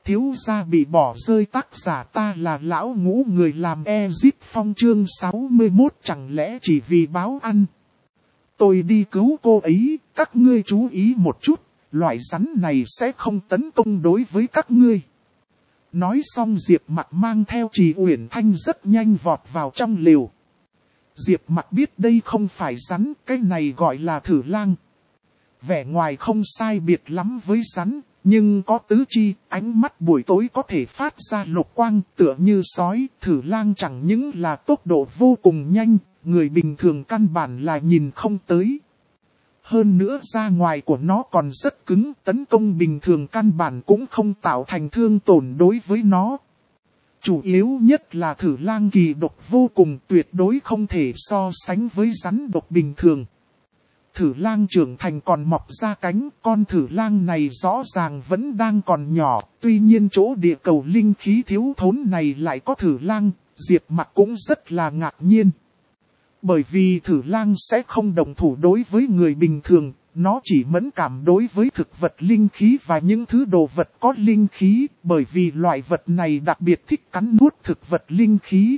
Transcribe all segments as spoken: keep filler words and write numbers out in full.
thiếu gia bị bỏ rơi, tác giả ta là lão ngũ, người làm Ezit Phong, chương sáu mươi mốt, chẳng lẽ chỉ vì báo ăn. Tôi đi cứu cô ấy, các ngươi chú ý một chút, loại rắn này sẽ không tấn công đối với các ngươi. Nói xong Diệp Mặc mang theo Trì Uyển Thanh rất nhanh vọt vào trong lều. Diệp Mặc biết đây không phải rắn, cái này gọi là thử lang. Vẻ ngoài không sai biệt lắm với rắn, nhưng có tứ chi, ánh mắt buổi tối có thể phát ra lục quang tựa như sói. Thử lang chẳng những là tốc độ vô cùng nhanh, người bình thường căn bản là nhìn không tới. Hơn nữa da ngoài của nó còn rất cứng, tấn công bình thường căn bản cũng không tạo thành thương tổn đối với nó. Chủ yếu nhất là thử lang kỳ độc vô cùng, tuyệt đối không thể so sánh với rắn độc bình thường. Thử lang trưởng thành còn mọc ra cánh, con thử lang này rõ ràng vẫn đang còn nhỏ, tuy nhiên chỗ địa cầu linh khí thiếu thốn này lại có thử lang, Diệp Mặc cũng rất là ngạc nhiên. Bởi vì thử lang sẽ không động thủ đối với người bình thường, nó chỉ mẫn cảm đối với thực vật linh khí và những thứ đồ vật có linh khí, bởi vì loại vật này đặc biệt thích cắn nuốt thực vật linh khí.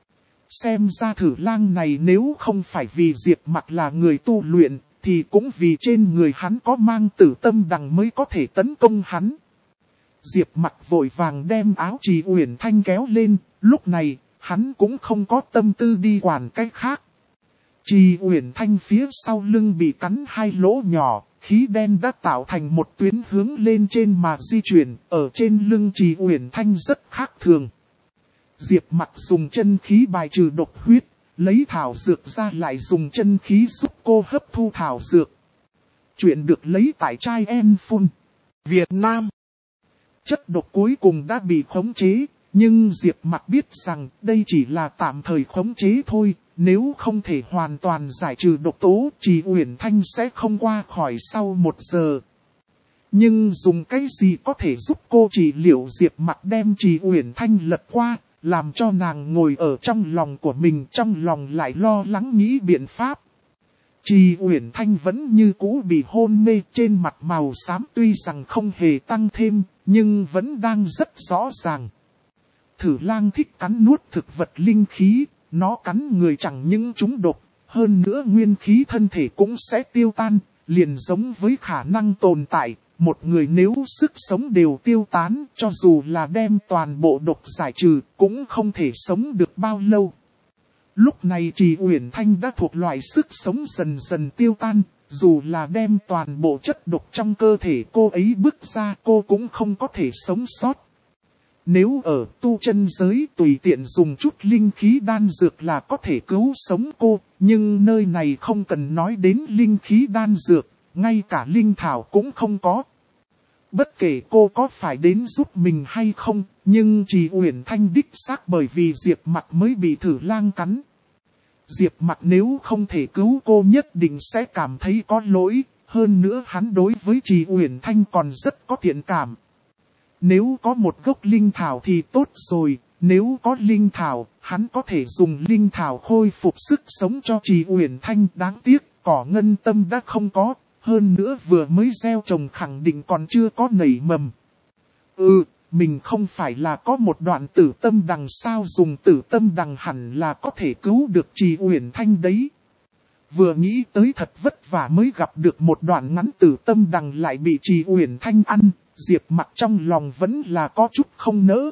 Xem ra thử lang này nếu không phải vì Diệp Mặc là người tu luyện, thì cũng vì trên người hắn có mang tử tâm đằng mới có thể tấn công hắn. Diệp Mặc vội vàng đem áo Trì Uyển Thanh kéo lên, lúc này, hắn cũng không có tâm tư đi quản cái khác. Trì Uyển Thanh phía sau lưng bị cắn hai lỗ nhỏ, khí đen đã tạo thành một tuyến hướng lên trên mà di chuyển, ở trên lưng Trì Uyển Thanh rất khác thường. Diệp Mặc dùng chân khí bài trừ độc huyết, lấy thảo dược ra lại dùng chân khí giúp cô hấp thu thảo dược. Chuyện được lấy tại Trai En Phun, Việt Nam. Chất độc cuối cùng đã bị khống chế, nhưng Diệp Mặc biết rằng đây chỉ là tạm thời khống chế thôi. Nếu không thể hoàn toàn giải trừ độc tố, Trì Uyển Thanh sẽ không qua khỏi sau một giờ. Nhưng dùng cái gì có thể giúp cô trị liệu? Diệp Mặc đem Trì Uyển Thanh lật qua, làm cho nàng ngồi ở trong lòng của mình, trong lòng lại lo lắng nghĩ biện pháp. Trì Uyển Thanh vẫn như cũ bị hôn mê, trên mặt màu xám tuy rằng không hề tăng thêm, nhưng vẫn đang rất rõ ràng. Thử lang thích cắn nuốt thực vật linh khí. Nó cắn người chẳng những trúng độc, hơn nữa nguyên khí thân thể cũng sẽ tiêu tan, liền giống với khả năng tồn tại. Một người nếu sức sống đều tiêu tán, cho dù là đem toàn bộ độc giải trừ, cũng không thể sống được bao lâu. Lúc này Trì Uyển Thanh đã thuộc loại sức sống dần dần tiêu tan, dù là đem toàn bộ chất độc trong cơ thể cô ấy bước ra, cô cũng không có thể sống sót. Nếu ở tu chân giới tùy tiện dùng chút linh khí đan dược là có thể cứu sống cô, nhưng nơi này không cần nói đến linh khí đan dược, ngay cả linh thảo cũng không có. Bất kể cô có phải đến giúp mình hay không, nhưng Trì Uyển Thanh đích xác bởi vì Diệp Mặc mới bị thử lang cắn. Diệp Mặc nếu không thể cứu cô nhất định sẽ cảm thấy có lỗi, hơn nữa hắn đối với Trì Uyển Thanh còn rất có thiện cảm. Nếu có một gốc linh thảo thì tốt rồi, nếu có linh thảo, hắn có thể dùng linh thảo khôi phục sức sống cho Trì Uyển Thanh. Đáng tiếc, cỏ ngân tâm đã không có, hơn nữa vừa mới gieo trồng khẳng định còn chưa có nảy mầm. Ừ, mình không phải là có một đoạn tử tâm đằng sao, dùng tử tâm đằng hẳn là có thể cứu được Trì Uyển Thanh đấy. Vừa nghĩ tới thật vất vả mới gặp được một đoạn ngắn tử tâm đằng lại bị Trì Uyển Thanh ăn. Diệp Mặc trong lòng vẫn là có chút không nỡ.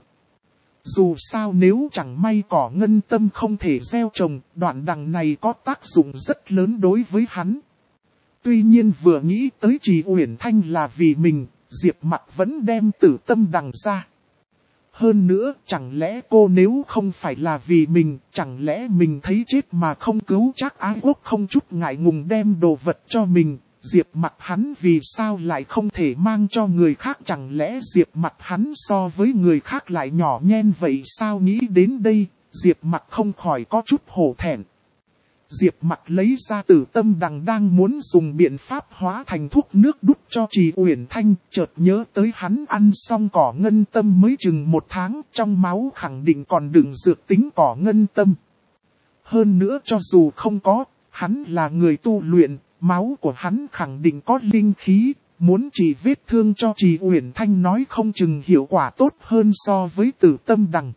Dù sao nếu chẳng may cỏ ngân tâm không thể gieo trồng, đoạn đằng này có tác dụng rất lớn đối với hắn. Tuy nhiên vừa nghĩ tới Trì Uyển Thanh là vì mình, Diệp Mặc vẫn đem tử tâm đằng ra. Hơn nữa, chẳng lẽ cô nếu không phải là vì mình, chẳng lẽ mình thấy chết mà không cứu Trác Ái Quốc không chút ngại ngùng đem đồ vật cho mình. Diệp Mặc hắn vì sao lại không thể mang cho người khác, chẳng lẽ Diệp Mặc hắn so với người khác lại nhỏ nhen vậy sao? Nghĩ đến đây, Diệp Mặc không khỏi có chút hổ thẹn. Diệp Mặc lấy ra tử tâm đằng đang muốn dùng biện pháp hóa thành thuốc nước đút cho Trì Uyển Thanh, chợt nhớ tới hắn ăn xong cỏ ngân tâm mới chừng một tháng, trong máu khẳng định còn đựng dược tính cỏ ngân tâm. Hơn nữa cho dù không có, hắn là người tu luyện, máu của hắn khẳng định có linh khí, muốn trị vết thương cho Trì Uyển Thanh nói không chừng hiệu quả tốt hơn so với Tử Tâm Đằng.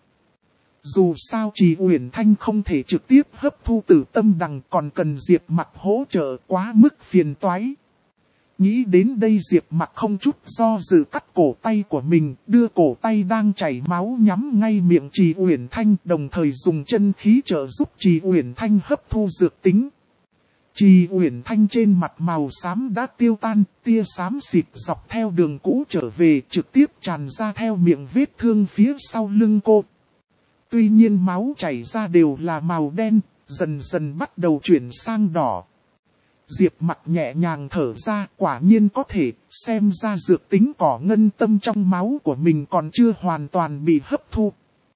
Dù sao Trì Uyển Thanh không thể trực tiếp hấp thu Tử Tâm Đằng còn cần Diệp Mặc hỗ trợ quá mức phiền toái. Nghĩ đến đây Diệp Mặc không chút do dự cắt cổ tay của mình, đưa cổ tay đang chảy máu nhắm ngay miệng Trì Uyển Thanh, đồng thời dùng chân khí trợ giúp Trì Uyển Thanh hấp thu dược tính. Trì Uyển Thanh trên mặt màu xám đã tiêu tan, tia xám xịt dọc theo đường cũ trở về, trực tiếp tràn ra theo miệng vết thương phía sau lưng cô. Tuy nhiên máu chảy ra đều là màu đen, dần dần bắt đầu chuyển sang đỏ. Diệp Mặc nhẹ nhàng thở ra, quả nhiên có thể, xem ra dược tính cỏ ngân tâm trong máu của mình còn chưa hoàn toàn bị hấp thu.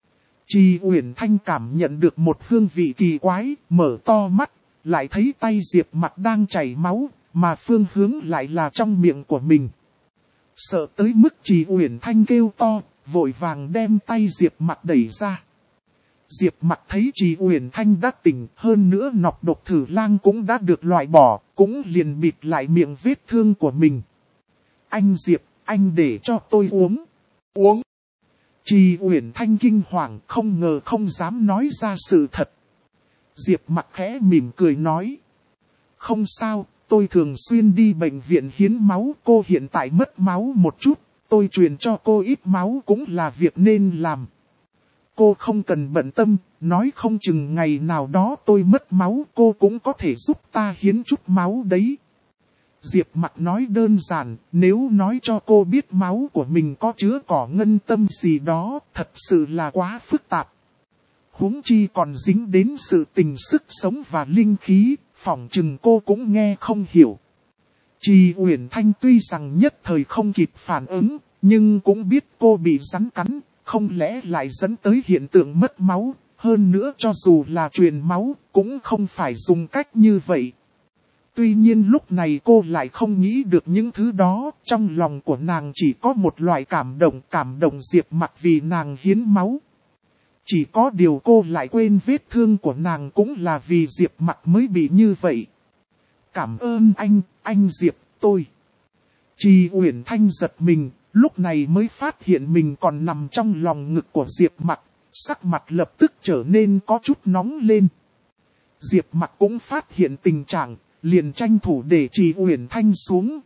Trì Uyển Thanh cảm nhận được một hương vị kỳ quái, mở to mắt, lại thấy tay Diệp Mặc đang chảy máu, mà phương hướng lại là trong miệng của mình. Sợ tới mức Trì Uyển Thanh kêu to, vội vàng đem tay Diệp Mặc đẩy ra. Diệp Mặc thấy Trì Uyển Thanh đã tỉnh, hơn nữa nọc độc thử lang cũng đã được loại bỏ, cũng liền bịt lại miệng vết thương của mình. Anh Diệp, anh để cho tôi uống. Uống. Trì Uyển Thanh kinh hoàng, không ngờ không dám nói ra sự thật. Diệp Mặc khẽ mỉm cười nói. Không sao, tôi thường xuyên đi bệnh viện hiến máu, cô hiện tại mất máu một chút, tôi truyền cho cô ít máu cũng là việc nên làm. Cô không cần bận tâm, nói không chừng ngày nào đó tôi mất máu cô cũng có thể giúp ta hiến chút máu đấy. Diệp Mặc nói đơn giản, nếu nói cho cô biết máu của mình có chứa cỏ ngân tâm gì đó, thật sự là quá phức tạp. Huống chi còn dính đến sự tình sức sống và linh khí, phỏng chừng cô cũng nghe không hiểu. Trì Uyển Thanh tuy rằng nhất thời không kịp phản ứng, nhưng cũng biết cô bị rắn cắn. Không lẽ lại dẫn tới hiện tượng mất máu, hơn nữa cho dù là truyền máu, cũng không phải dùng cách như vậy. Tuy nhiên lúc này cô lại không nghĩ được những thứ đó, trong lòng của nàng chỉ có một loại cảm động, cảm động Diệp Mặc vì nàng hiến máu. Chỉ có điều cô lại quên vết thương của nàng cũng là vì Diệp Mặc mới bị như vậy. Cảm ơn anh, anh Diệp, tôi. Trì Uyển Thanh giật mình. Lúc này mới phát hiện mình còn nằm trong lòng ngực của Diệp Mặc, sắc mặt lập tức trở nên có chút nóng lên. Diệp Mặc cũng phát hiện tình trạng, liền tranh thủ để Trì Uyển Thanh xuống.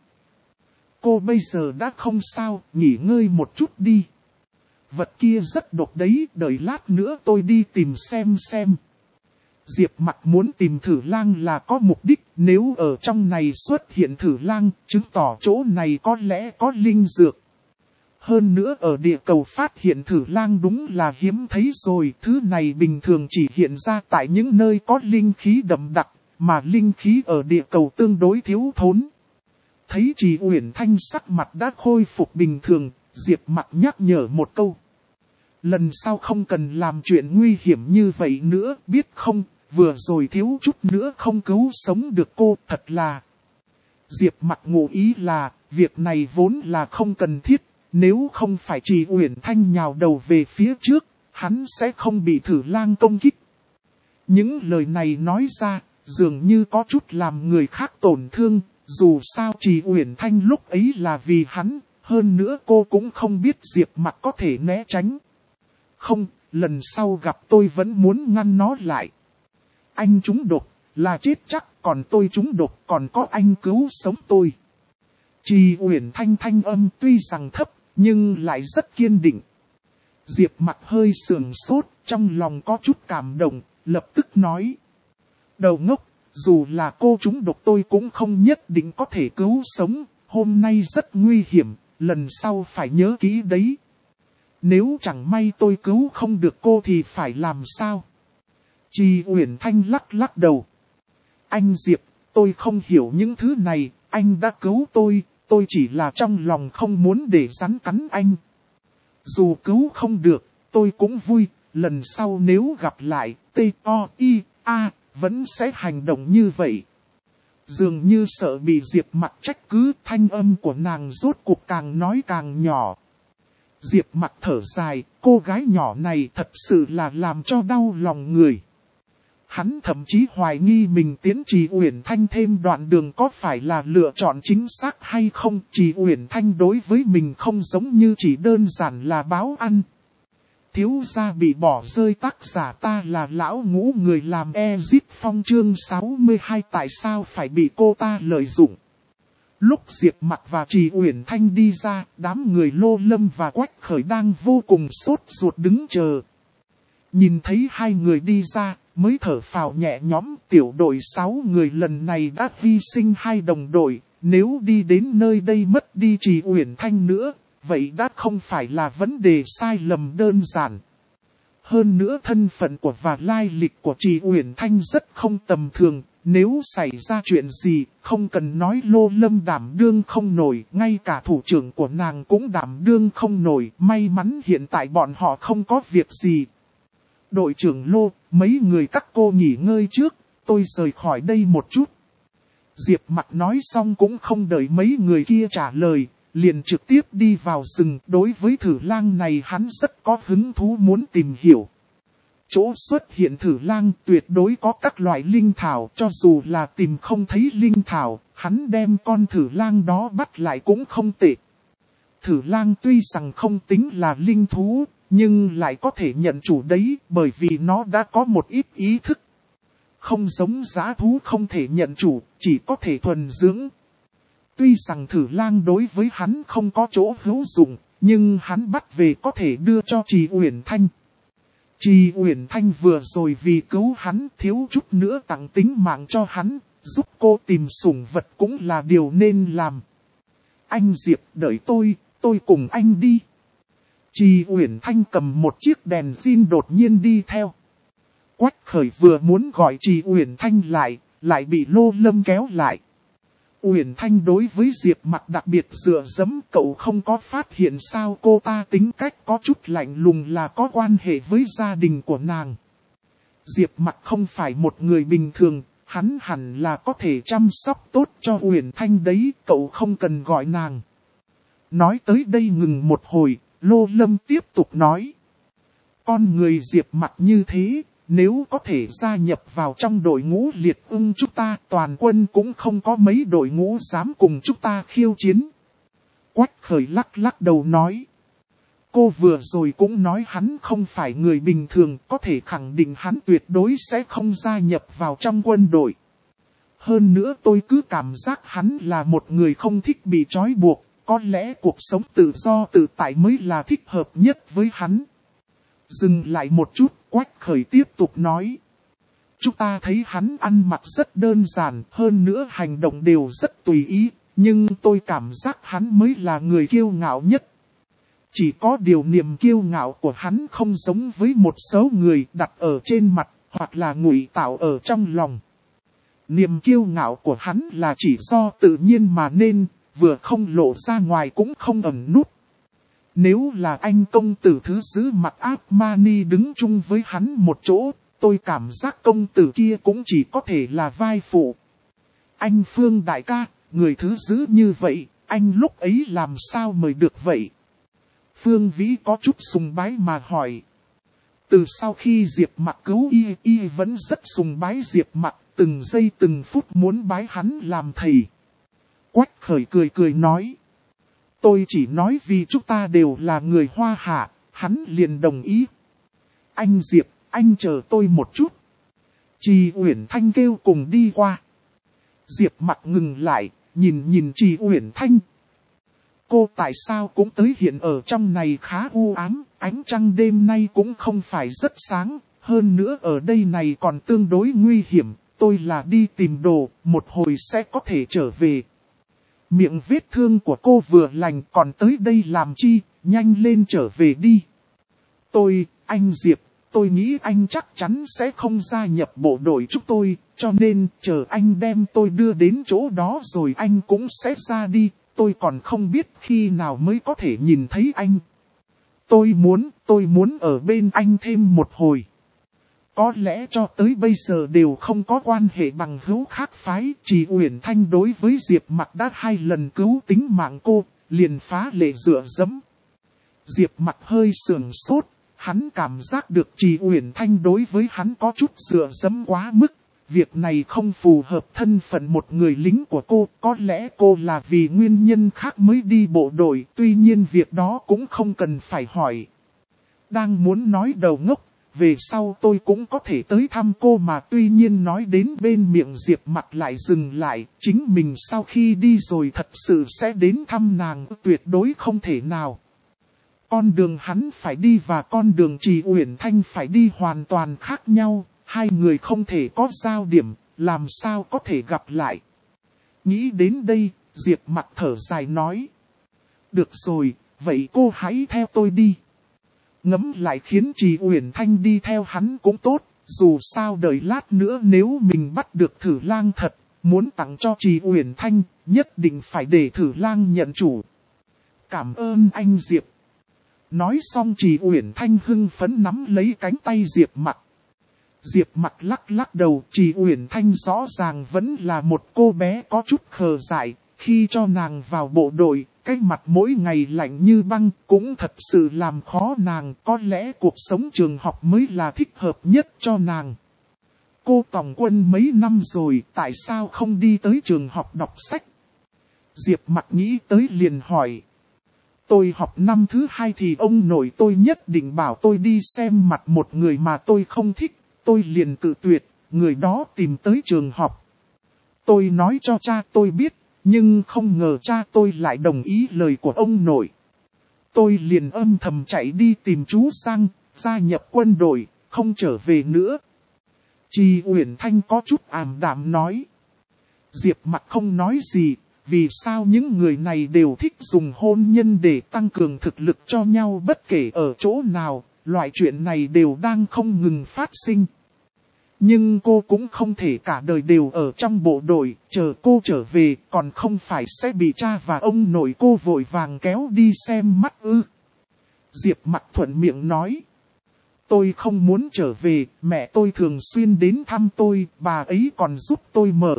Cô bây giờ đã không sao, nghỉ ngơi một chút đi. Vật kia rất độc đấy, đợi lát nữa tôi đi tìm xem xem. Diệp Mặc muốn tìm thử lang là có mục đích, nếu ở trong này xuất hiện thử lang, chứng tỏ chỗ này có lẽ có linh dược. Hơn nữa ở địa cầu phát hiện thử lang đúng là hiếm thấy rồi, thứ này bình thường chỉ hiện ra tại những nơi có linh khí đậm đặc, mà linh khí ở địa cầu tương đối thiếu thốn. Thấy Trì Uyển Thanh sắc mặt đã khôi phục bình thường, Diệp Mặc nhắc nhở một câu. Lần sau không cần làm chuyện nguy hiểm như vậy nữa, biết không, vừa rồi thiếu chút nữa không cứu sống được cô, thật là. Diệp Mặc ngụ ý là, việc này vốn là không cần thiết. Nếu không phải Trì Uyển Thanh nhào đầu về phía trước, hắn sẽ không bị thử lang công kích. Những lời này nói ra, dường như có chút làm người khác tổn thương, dù sao Trì Uyển Thanh lúc ấy là vì hắn, hơn nữa cô cũng không biết Diệp Mặc có thể né tránh. Không, lần sau gặp tôi vẫn muốn ngăn nó lại. Anh trúng độc, là chết chắc, còn tôi trúng độc, còn có anh cứu sống tôi. Trì Uyển Thanh thanh âm tuy rằng thấp, nhưng lại rất kiên định. Diệp Mặc hơi sườn sốt, trong lòng có chút cảm động, lập tức nói. Đầu ngốc, dù là cô trúng độc tôi cũng không nhất định có thể cứu sống, hôm nay rất nguy hiểm, lần sau phải nhớ kỹ đấy. Nếu chẳng may tôi cứu không được cô thì phải làm sao? Trì Uyển Thanh lắc lắc đầu. Anh Diệp, tôi không hiểu những thứ này, anh đã cứu tôi. Tôi chỉ là trong lòng không muốn để rắn cắn anh. Dù cứu không được, tôi cũng vui, lần sau nếu gặp lại, T O I A, vẫn sẽ hành động như vậy. Dường như sợ bị Diệp Mặc trách cứ, thanh âm của nàng rốt cuộc càng nói càng nhỏ. Diệp Mặc thở dài, cô gái nhỏ này thật sự là làm cho đau lòng người. Hắn thậm chí hoài nghi mình tiến Trì Uyển Thanh thêm đoạn đường có phải là lựa chọn chính xác hay không. Trì Uyển Thanh đối với mình không giống như chỉ đơn giản là báo ăn. Thiếu gia bị bỏ rơi, tác giả ta là lão ngũ người làm Ezip Phong chương sáu mươi hai tại sao phải bị cô ta lợi dụng. Lúc Diệp Mặc và Trì Uyển Thanh đi ra, đám người Lô Lâm và Quách Khởi đang vô cùng sốt ruột đứng chờ. Nhìn thấy hai người đi ra, mới thở phào nhẹ nhõm. Tiểu đội sáu người lần này đã hy sinh hai đồng đội, nếu đi đến nơi đây mất đi Trì Uyển Thanh nữa, vậy đã không phải là vấn đề sai lầm đơn giản. Hơn nữa thân phận của và lai lịch của Trì Uyển Thanh rất không tầm thường. Nếu xảy ra chuyện gì, không cần nói Lô Lâm đảm đương không nổi, ngay cả thủ trưởng của nàng cũng đảm đương không nổi. May mắn hiện tại bọn họ không có việc gì. Đội trưởng Lô, mấy người các cô nghỉ ngơi trước, tôi rời khỏi đây một chút. Diệp Mặc nói xong cũng không đợi mấy người kia trả lời, liền trực tiếp đi vào rừng. Đối với thử lang này hắn rất có hứng thú muốn tìm hiểu. Chỗ xuất hiện thử lang tuyệt đối có các loại linh thảo, cho dù là tìm không thấy linh thảo, hắn đem con thử lang đó bắt lại cũng không tệ. Thử lang tuy rằng không tính là linh thú, nhưng lại có thể nhận chủ đấy, bởi vì nó đã có một ít ý thức. Không giống dã thú không thể nhận chủ, chỉ có thể thuần dưỡng. Tuy rằng thử lang đối với hắn không có chỗ hữu dụng, nhưng hắn bắt về có thể đưa cho Trì Uyển Thanh. Trì Uyển Thanh vừa rồi vì cứu hắn thiếu chút nữa tặng tính mạng cho hắn, giúp cô tìm sủng vật cũng là điều nên làm. Anh Diệp đợi tôi, tôi cùng anh đi. Trì Uyển Thanh cầm một chiếc đèn zin đột nhiên đi theo. Quách Khởi vừa muốn gọi Trì Uyển Thanh lại, lại bị Lô Lâm kéo lại. Uyển Thanh đối với Diệp Mặc đặc biệt dựa dẫm, cậu không có phát hiện sao cô ta tính cách có chút lạnh lùng là có quan hệ với gia đình của nàng. Diệp Mặc không phải một người bình thường, hắn hẳn là có thể chăm sóc tốt cho Uyển Thanh đấy, cậu không cần gọi nàng. Nói tới đây ngừng một hồi, Lô Lâm tiếp tục nói. Con người Diệp Mặc như thế, nếu có thể gia nhập vào trong đội ngũ liệt ưng chúng ta, toàn quân cũng không có mấy đội ngũ dám cùng chúng ta khiêu chiến. Quách Khởi lắc lắc đầu nói. Cô vừa rồi cũng nói hắn không phải người bình thường, có thể khẳng định hắn tuyệt đối sẽ không gia nhập vào trong quân đội. Hơn nữa tôi cứ cảm giác hắn là một người không thích bị trói buộc, có lẽ cuộc sống tự do tự tại mới là thích hợp nhất với hắn. Dừng lại một chút, Quách Khởi tiếp tục nói. Chúng ta thấy hắn ăn mặc rất đơn giản, hơn nữa hành động đều rất tùy ý, nhưng tôi cảm giác hắn mới là người kiêu ngạo nhất. Chỉ có điều niềm kiêu ngạo của hắn không giống với một số người đặt ở trên mặt, hoặc là ngụy tạo ở trong lòng. Niềm kiêu ngạo của hắn là chỉ do tự nhiên mà nên, vừa không lộ ra ngoài cũng không ẩn nút. Nếu là anh công tử thứ sứ mặc áp mani đứng chung với hắn một chỗ, tôi cảm giác công tử kia cũng chỉ có thể là vai phụ. Anh Phương đại ca, người thứ sứ như vậy, anh lúc ấy làm sao mời được vậy? Phương Vĩ có chút sùng bái mà hỏi. Từ sau khi Diệp Mặc cứu y, y vẫn rất sùng bái Diệp Mặc, từng giây từng phút muốn bái hắn làm thầy. Quách Khởi cười cười nói. Tôi chỉ nói vì chúng ta đều là người Hoa Hạ, hắn liền đồng ý. Anh Diệp, anh chờ tôi một chút. Trì Uyển Thanh kêu cùng đi qua. Diệp Mặc ngừng lại, nhìn nhìn Trì Uyển Thanh. Cô tại sao cũng tới hiện ở trong này khá u ám, ánh trăng đêm nay cũng không phải rất sáng, hơn nữa ở đây này còn tương đối nguy hiểm, tôi là đi tìm đồ, một hồi sẽ có thể trở về. Miệng vết thương của cô vừa lành còn tới đây làm chi, nhanh lên trở về đi. Tôi, anh Diệp, tôi nghĩ anh chắc chắn sẽ không gia nhập bộ đội chúng tôi, cho nên chờ anh đem tôi đưa đến chỗ đó rồi anh cũng sẽ ra đi, tôi còn không biết khi nào mới có thể nhìn thấy anh. Tôi muốn, tôi muốn ở bên anh thêm một hồi. Có lẽ cho tới bây giờ đều không có quan hệ bằng hữu khác phái, Trì Uyển Thanh đối với Diệp Mặc đã hai lần cứu tính mạng cô, liền phá lệ dựa dẫm. Diệp Mặc hơi sườn sốt, Hắn cảm giác được Trì Uyển Thanh đối với hắn có chút dựa dẫm quá mức. Việc này không phù hợp thân phận một người lính của cô. Có lẽ cô là vì nguyên nhân khác mới đi bộ đội. Tuy nhiên việc đó cũng không cần phải hỏi. Đang muốn nói đầu ngốc. Về sau tôi cũng có thể tới thăm cô mà, tuy nhiên nói đến bên miệng Diệp Mặc lại dừng lại. Chính mình sau khi đi rồi thật sự sẽ đến thăm nàng, tuyệt đối không thể nào. Con đường hắn phải đi và con đường Trì Uyển Thanh phải đi hoàn toàn khác nhau. Hai người không thể có giao điểm, làm sao có thể gặp lại. Nghĩ đến đây, Diệp Mặc thở dài nói. Được rồi, vậy cô hãy theo tôi đi. Ngẫm lại khiến Trì Uyển Thanh đi theo hắn cũng tốt, dù sao đợi lát nữa nếu mình bắt được Thử Lang thật, muốn tặng cho Trì Uyển Thanh, nhất định phải để Thử Lang nhận chủ. Cảm ơn anh Diệp. Nói xong Trì Uyển Thanh hưng phấn nắm lấy cánh tay Diệp Mặc. Diệp Mặc lắc lắc đầu, Trì Uyển Thanh rõ ràng vẫn là một cô bé có chút khờ dại, khi cho nàng vào bộ đội. Cái mặt mỗi ngày lạnh như băng cũng thật sự làm khó nàng, có lẽ cuộc sống trường học mới là thích hợp nhất cho nàng. Cô tòng quân mấy năm rồi, tại sao không đi tới trường học đọc sách? Diệp Mặc nghĩ tới liền hỏi. Tôi học năm thứ hai thì ông nội tôi nhất định bảo tôi đi xem mặt một người mà tôi không thích, tôi liền cự tuyệt, người đó tìm tới trường học. Tôi nói cho cha tôi biết. Nhưng không ngờ cha tôi lại đồng ý lời của ông nội. Tôi liền âm thầm chạy đi tìm chú Sang, gia nhập quân đội, không trở về nữa. Trì Uyển Thanh có chút ảm đạm nói. Diệp Mặc không nói gì, vì sao những người này đều thích dùng hôn nhân để tăng cường thực lực cho nhau bất kể ở chỗ nào, loại chuyện này đều đang không ngừng phát sinh. Nhưng cô cũng không thể cả đời đều ở trong bộ đội, chờ cô trở về còn không phải sẽ bị cha và ông nội cô vội vàng kéo đi xem mắt ư. Diệp Mặc thuận miệng nói. Tôi không muốn trở về, mẹ tôi thường xuyên đến thăm tôi, bà ấy còn giúp tôi mở.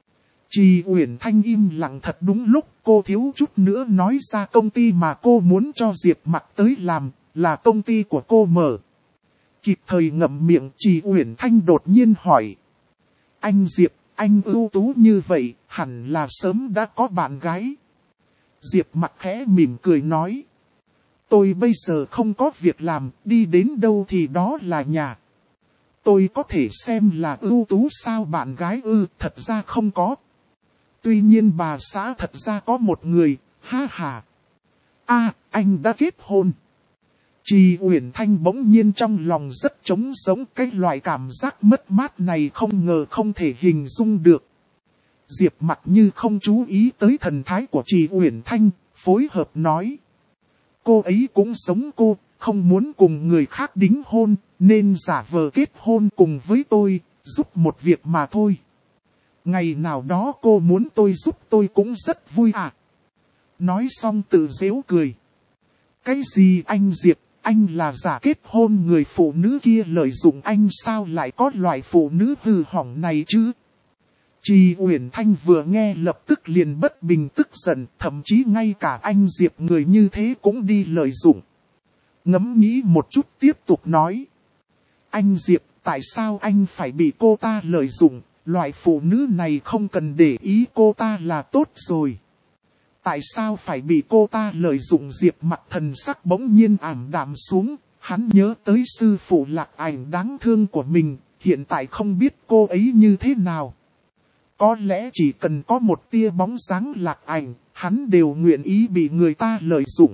Trì Uyển Thanh im lặng thật đúng lúc, cô thiếu chút nữa nói ra công ty mà cô muốn cho Diệp Mặc tới làm, là công ty của cô mở. Kịp thời ngậm miệng, Trì Uyển Thanh đột nhiên hỏi. Anh Diệp, anh ưu tú như vậy, hẳn là sớm đã có bạn gái. Diệp Mặc khẽ mỉm cười nói. Tôi bây giờ không có việc làm, đi đến đâu thì đó là nhà. Tôi có thể xem là ưu tú sao bạn gái ư, thật ra không có. Tuy nhiên bà xã thật ra có một người, ha ha. A, anh đã kết hôn. Trì Uyển Thanh bỗng nhiên trong lòng rất trống sống, cái loại cảm giác mất mát này không ngờ không thể hình dung được. Diệp Mặc như không chú ý tới thần thái của Trì Uyển Thanh, phối hợp nói. Cô ấy cũng giống cô, không muốn cùng người khác đính hôn, nên giả vờ kết hôn cùng với tôi, giúp một việc mà thôi. Ngày nào đó cô muốn tôi giúp tôi cũng rất vui à. Nói xong tự giễu cười. Cái gì anh Diệp? Anh là giả kết hôn, người phụ nữ kia lợi dụng anh sao lại có loại phụ nữ hư hỏng này chứ? Trì Uyển Thanh vừa nghe lập tức liền bất bình tức giận, thậm chí ngay cả anh Diệp người như thế cũng đi lợi dụng. Ngẫm nghĩ một chút tiếp tục nói. Anh Diệp, tại sao anh phải bị cô ta lợi dụng? Loại phụ nữ này không cần để ý cô ta là tốt rồi. Tại sao phải bị cô ta lợi dụng? Diệp Mặc thần sắc bỗng nhiên ảm đạm xuống, hắn nhớ tới sư phụ Lạc Ảnh đáng thương của mình, hiện tại không biết cô ấy như thế nào. Có lẽ chỉ cần có một tia bóng dáng Lạc Ảnh, hắn đều nguyện ý bị người ta lợi dụng.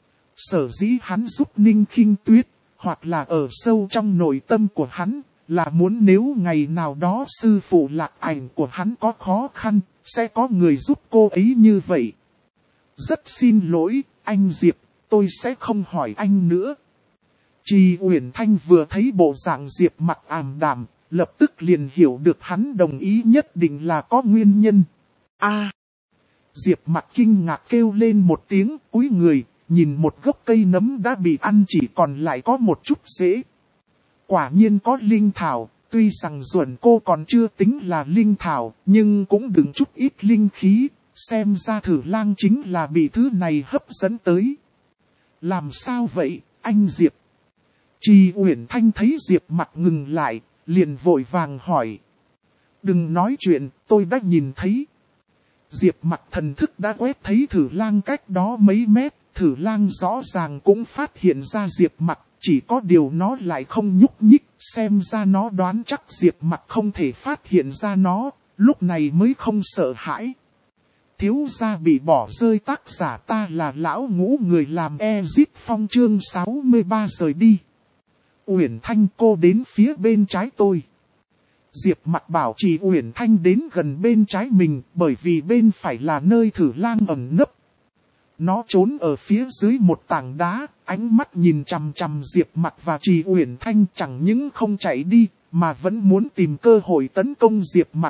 Sở dĩ hắn giúp Ninh Khinh Tuyết, hoặc là ở sâu trong nội tâm của hắn, là muốn nếu ngày nào đó sư phụ Lạc Ảnh của hắn có khó khăn, sẽ có người giúp cô ấy như vậy. Rất xin lỗi, anh Diệp, tôi sẽ không hỏi anh nữa. Trì Uyển Thanh vừa thấy bộ dạng Diệp Mặc ảm đạm, lập tức liền hiểu được hắn đồng ý nhất định là có nguyên nhân. A! Diệp Mặc kinh ngạc kêu lên một tiếng, cúi người, nhìn một gốc cây nấm đã bị ăn chỉ còn lại có một chút rễ. Quả nhiên có linh thảo, tuy rằng ruột cô còn chưa tính là linh thảo, nhưng cũng đừng chút ít linh khí, xem ra Thử Lang chính là bị thứ này hấp dẫn tới. Làm sao vậy, anh Diệp? Trì Uyển Thanh thấy Diệp Mặc ngừng lại, liền vội vàng hỏi. Đừng nói chuyện, tôi đã nhìn thấy. Diệp Mặc thần thức đã quét thấy Thử Lang cách đó mấy mét, Thử Lang rõ ràng cũng phát hiện ra Diệp Mặc, chỉ có điều nó lại không nhúc nhích, xem ra nó đoán chắc Diệp Mặc không thể phát hiện ra nó, lúc này mới không sợ hãi. Thiếu gia bị bỏ rơi, tác giả ta là lão ngũ người làm Exit Phong chương sáu mươi ba rời đi. Uyển Thanh, cô đến phía bên trái tôi. Diệp Mặc bảo Trì Uyển Thanh đến gần bên trái mình, bởi vì bên phải là nơi Thử Lang ẩn nấp. Nó trốn ở phía dưới một tảng đá, ánh mắt nhìn chằm chằm Diệp Mặc và Trì Uyển Thanh, chẳng những không chạy đi, mà vẫn muốn tìm cơ hội tấn công Diệp Mặc.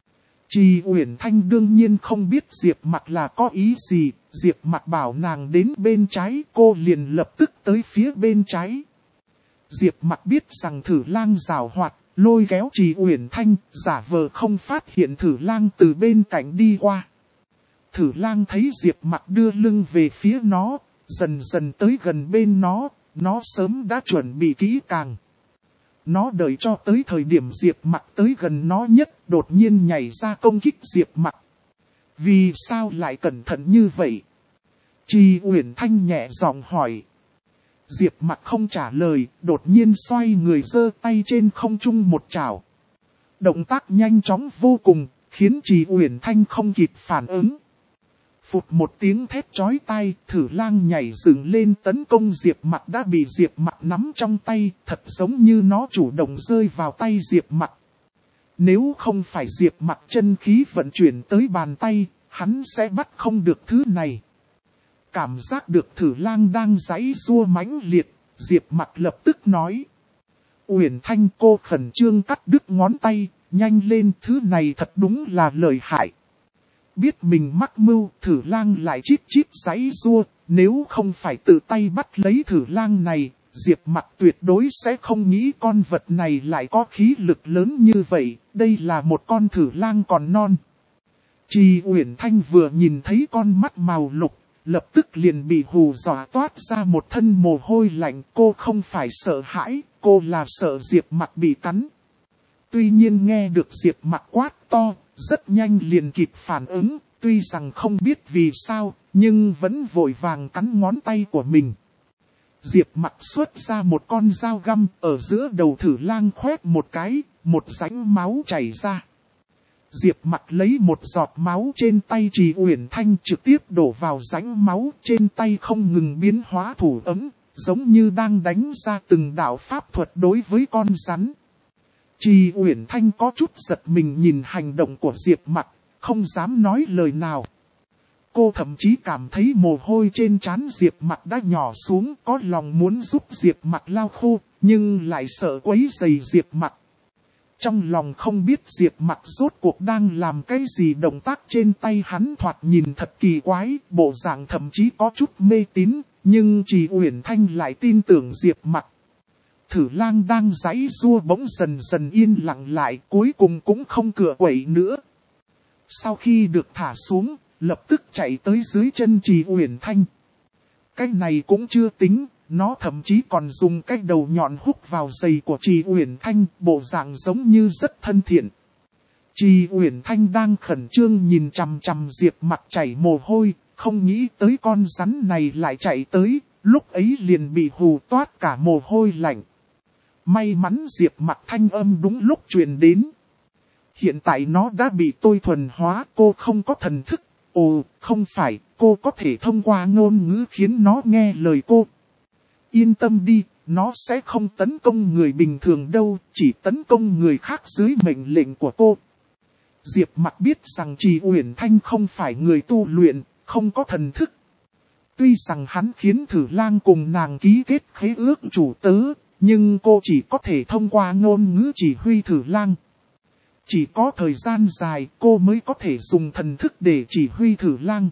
Trì Uyển Thanh đương nhiên không biết Diệp Mặc là có ý gì, Diệp Mặc bảo nàng đến bên trái, cô liền lập tức tới phía bên trái. Diệp Mặc biết rằng Thử Lang giàu hoạt, lôi kéo Trì Uyển Thanh, giả vờ không phát hiện Thử Lang từ bên cạnh đi qua. Thử Lang thấy Diệp Mặc đưa lưng về phía nó, dần dần tới gần bên nó, nó sớm đã chuẩn bị kỹ càng. Nó đợi cho tới thời điểm Diệp Mặc tới gần nó nhất, đột nhiên nhảy ra công kích Diệp Mặc. Vì sao lại cẩn thận như vậy? Trì Uyển Thanh nhẹ giọng hỏi. Diệp Mặc không trả lời, đột nhiên xoay người giơ tay trên không trung một chảo. Động tác nhanh chóng vô cùng, khiến Trì Uyển Thanh không kịp phản ứng. Phụt một tiếng thét chói tai, Thử Lang nhảy dựng lên tấn công Diệp Mặc đã bị Diệp Mặc nắm trong tay, thật giống như nó chủ động rơi vào tay Diệp Mặc. Nếu không phải Diệp Mặc chân khí vận chuyển tới bàn tay, hắn sẽ bắt không được thứ này. Cảm giác được Thử Lang đang giãy giụa mãnh liệt, Diệp Mặc lập tức nói. Uyển Thanh, cô khẩn trương cắt đứt ngón tay, nhanh lên, thứ này thật đúng là lợi hại. Biết mình mắc mưu, Thử Lang lại chít chít giãy giụa, nếu không phải tự tay bắt lấy Thử Lang này, Diệp Mặc tuyệt đối sẽ không nghĩ con vật này lại có khí lực lớn như vậy, đây là một con Thử Lang còn non. Trì Uyển Thanh vừa nhìn thấy con mắt màu lục, lập tức liền bị hù dọa toát ra một thân mồ hôi lạnh. Cô không phải sợ hãi, cô là sợ Diệp Mặc bị cắn. Tuy nhiên nghe được Diệp Mặc quát to, rất nhanh liền kịp phản ứng, tuy rằng không biết vì sao, nhưng vẫn vội vàng cắn ngón tay của mình. Diệp Mặc xuất ra một con dao găm, ở giữa đầu Thử Lang khoét một cái, một rãnh máu chảy ra. Diệp Mặc lấy một giọt máu trên tay Trì Uyển Thanh trực tiếp đổ vào rãnh máu, trên tay không ngừng biến hóa thủ ấm, giống như đang đánh ra từng đạo pháp thuật đối với con rắn. Trì Uyển Thanh có chút giật mình nhìn hành động của Diệp Mặc, không dám nói lời nào. Cô thậm chí cảm thấy mồ hôi trên trán Diệp Mặc đã nhỏ xuống, có lòng muốn giúp Diệp Mặc lau khô, nhưng lại sợ quấy rầy Diệp Mặc. Trong lòng không biết Diệp Mặc rốt cuộc đang làm cái gì, động tác trên tay hắn thoạt nhìn thật kỳ quái, bộ dạng thậm chí có chút mê tín, nhưng Trì Uyển Thanh lại tin tưởng Diệp Mặc. Thử Lang đang giãy giụa bỗng dần dần yên lặng lại, cuối cùng cũng không cựa quậy nữa. Sau khi được thả xuống, lập tức chạy tới dưới chân Trì Uyển Thanh. Cái này cũng chưa tính, nó thậm chí còn dùng cái đầu nhọn húc vào giày của Trì Uyển Thanh, bộ dạng giống như rất thân thiện. Trì Uyển Thanh đang khẩn trương nhìn chằm chằm Diệp Mặc chảy mồ hôi, không nghĩ tới con rắn này lại chạy tới, lúc ấy liền bị hù toát cả mồ hôi lạnh. May mắn Diệp Mặc thanh âm đúng lúc truyền đến. Hiện tại nó đã bị tôi thuần hóa, cô không có thần thức. Ồ, không phải, cô có thể thông qua ngôn ngữ khiến nó nghe lời cô. Yên tâm đi, nó sẽ không tấn công người bình thường đâu, chỉ tấn công người khác dưới mệnh lệnh của cô. Diệp Mặc biết rằng Trì Uyển Thanh không phải người tu luyện, không có thần thức. Tuy rằng hắn khiến Thử Lang cùng nàng ký kết khế ước chủ tớ, nhưng cô chỉ có thể thông qua ngôn ngữ chỉ huy Thử Lang. Chỉ có thời gian dài cô mới có thể dùng thần thức để chỉ huy Thử Lang.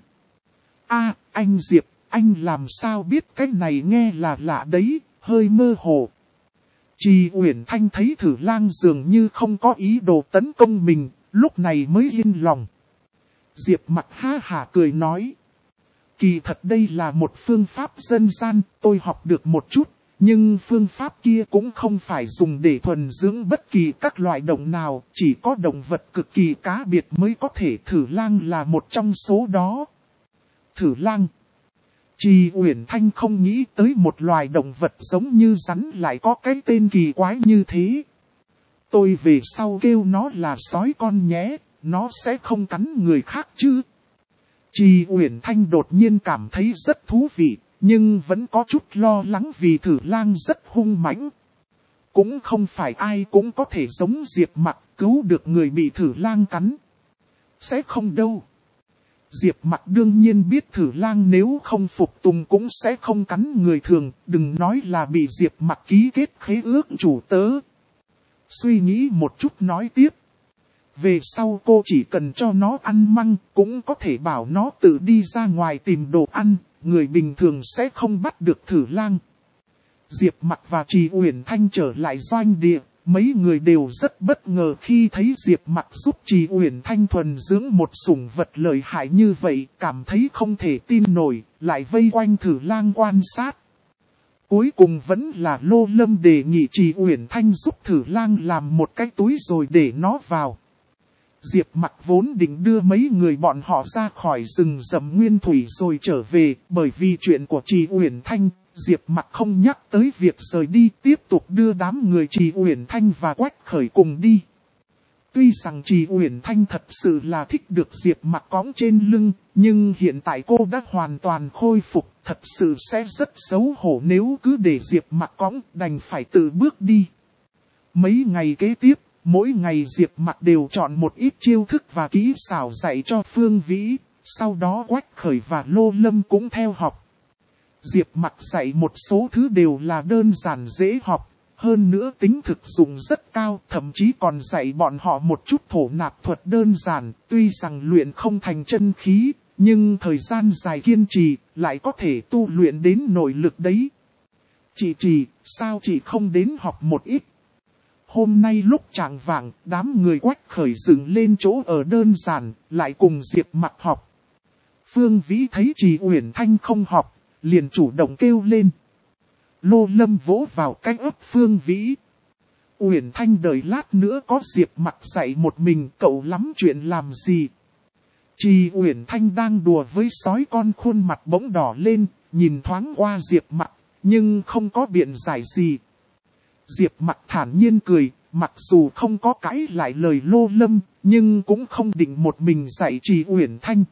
A, anh Diệp, anh làm sao biết cái này nghe là lạ đấy, hơi mơ hồ. Trì Uyển Thanh thấy Thử Lang dường như không có ý đồ tấn công mình, lúc này mới yên lòng. Diệp Mặc ha hả cười nói. Kỳ thật đây là một phương pháp dân gian, tôi học được một chút, Nhưng phương pháp kia cũng không phải dùng để thuần dưỡng bất kỳ các loại động nào, chỉ có động vật cực kỳ cá biệt mới có thể. Thử lang là một trong số đó. Thử lang. Trì Uyển Thanh không nghĩ tới một loài động vật giống như rắn lại có cái tên kỳ quái như thế. Tôi về sau kêu nó là sói con nhé, nó sẽ không cắn người khác chứ. Trì Uyển Thanh đột nhiên cảm thấy rất thú vị, nhưng vẫn có chút lo lắng vì thử lang rất hung mãnh. Cũng không phải ai cũng có thể giống Diệp Mặc cứu được người bị thử lang cắn. Sẽ không đâu. Diệp Mặc đương nhiên biết thử lang nếu không phục tùng cũng sẽ không cắn người thường, đừng nói là bị Diệp Mặc ký kết khế ước chủ tớ. Suy nghĩ một chút nói tiếp. Về sau cô chỉ cần cho nó ăn măng, cũng có thể bảo nó tự đi ra ngoài tìm đồ ăn, người bình thường sẽ không bắt được thử lang. Diệp Mặc và Trì Uyển Thanh trở lại doanh địa, mấy người đều rất bất ngờ khi thấy Diệp Mặc giúp Trì Uyển Thanh thuần dưỡng một sủng vật lợi hại như vậy, cảm thấy không thể tin nổi, lại vây quanh thử lang quan sát. Cuối cùng vẫn là Lô Lâm đề nghị Trì Uyển Thanh giúp thử lang làm một cái túi rồi để nó vào. Diệp Mặc vốn định đưa mấy người bọn họ ra khỏi rừng rậm nguyên thủy rồi trở về, bởi vì chuyện của Trì Uyển Thanh, Diệp Mặc không nhắc tới việc rời đi, tiếp tục đưa đám người Trì Uyển Thanh và Quách Khởi cùng đi. Tuy rằng Trì Uyển Thanh thật sự là thích được Diệp Mặc cõng trên lưng, nhưng hiện tại cô đã hoàn toàn khôi phục, thật sự sẽ rất xấu hổ nếu cứ để Diệp Mặc cõng, đành phải tự bước đi. Mấy ngày kế tiếp, mỗi ngày Diệp Mặc đều chọn một ít chiêu thức và kỹ xảo dạy cho Phương Vĩ, sau đó Quách Khởi và Lô Lâm cũng theo học. Diệp Mặc dạy một số thứ đều là đơn giản dễ học, hơn nữa tính thực dụng rất cao, thậm chí còn dạy bọn họ một chút thổ nạp thuật đơn giản, tuy rằng luyện không thành chân khí, nhưng thời gian dài kiên trì, lại có thể tu luyện đến nội lực đấy. Chị Trì, sao chị không đến học một ít? Hôm nay lúc chạng vạng, đám người Quách Khởi dựng lên chỗ ở đơn giản, lại cùng Diệp Mặc học. Phương Vĩ thấy Trì Uyển Thanh không học, liền chủ động kêu lên. Lô Lâm vỗ vào cái ấp Phương Vĩ. Uyển Thanh đợi lát nữa có Diệp Mặc dạy một mình, cậu lắm chuyện làm gì? Trì Uyển Thanh đang đùa với sói con, khuôn mặt bỗng đỏ lên, nhìn thoáng qua Diệp Mặc, nhưng không có biện giải gì. Diệp Mặc thản nhiên cười, mặc dù không có cãi lại lời Lô Lâm, nhưng cũng không định một mình dạy Trì Uyển Thanh.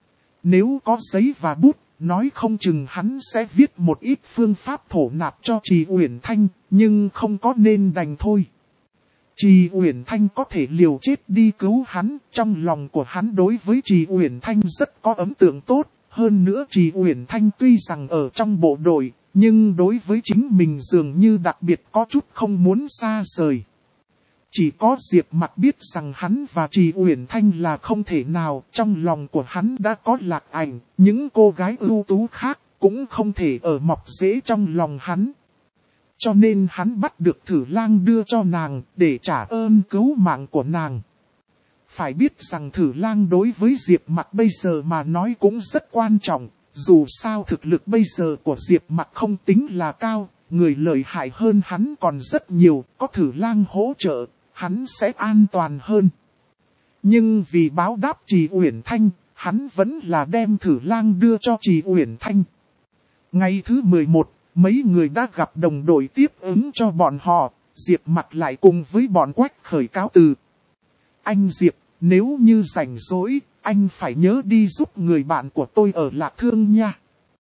Nếu có giấy và bút, nói không chừng hắn sẽ viết một ít phương pháp thổ nạp cho Trì Uyển Thanh, nhưng không có nên đành thôi. Trì Uyển Thanh có thể liều chết đi cứu hắn, trong lòng của hắn đối với Trì Uyển Thanh rất có ấn tượng tốt, hơn nữa Trì Uyển Thanh tuy rằng ở trong bộ đội, nhưng đối với chính mình dường như đặc biệt có chút không muốn xa rời. Chỉ có Diệp Mặc biết rằng hắn và Trì Uyển Thanh là không thể nào, trong lòng của hắn đã có Lạc Ảnh, những cô gái ưu tú khác cũng không thể ở mọc rễ trong lòng hắn. Cho nên hắn bắt được thử lang đưa cho nàng để trả ơn cứu mạng của nàng. Phải biết rằng thử lang đối với Diệp Mặc bây giờ mà nói cũng rất quan trọng, dù sao thực lực bây giờ của Diệp Mặc không tính là cao, người lợi hại hơn hắn còn rất nhiều, có thử lang hỗ trợ, hắn sẽ an toàn hơn. Nhưng vì báo đáp Trì Uyển Thanh, hắn vẫn là đem thử lang đưa cho Trì Uyển Thanh. Ngày thứ mười một, mấy người đã gặp đồng đội tiếp ứng cho bọn họ, Diệp Mặc lại cùng với bọn Quách Khởi cáo từ. Anh Diệp, nếu như rảnh rỗi, anh phải nhớ đi giúp người bạn của tôi ở Lạc Thương nha.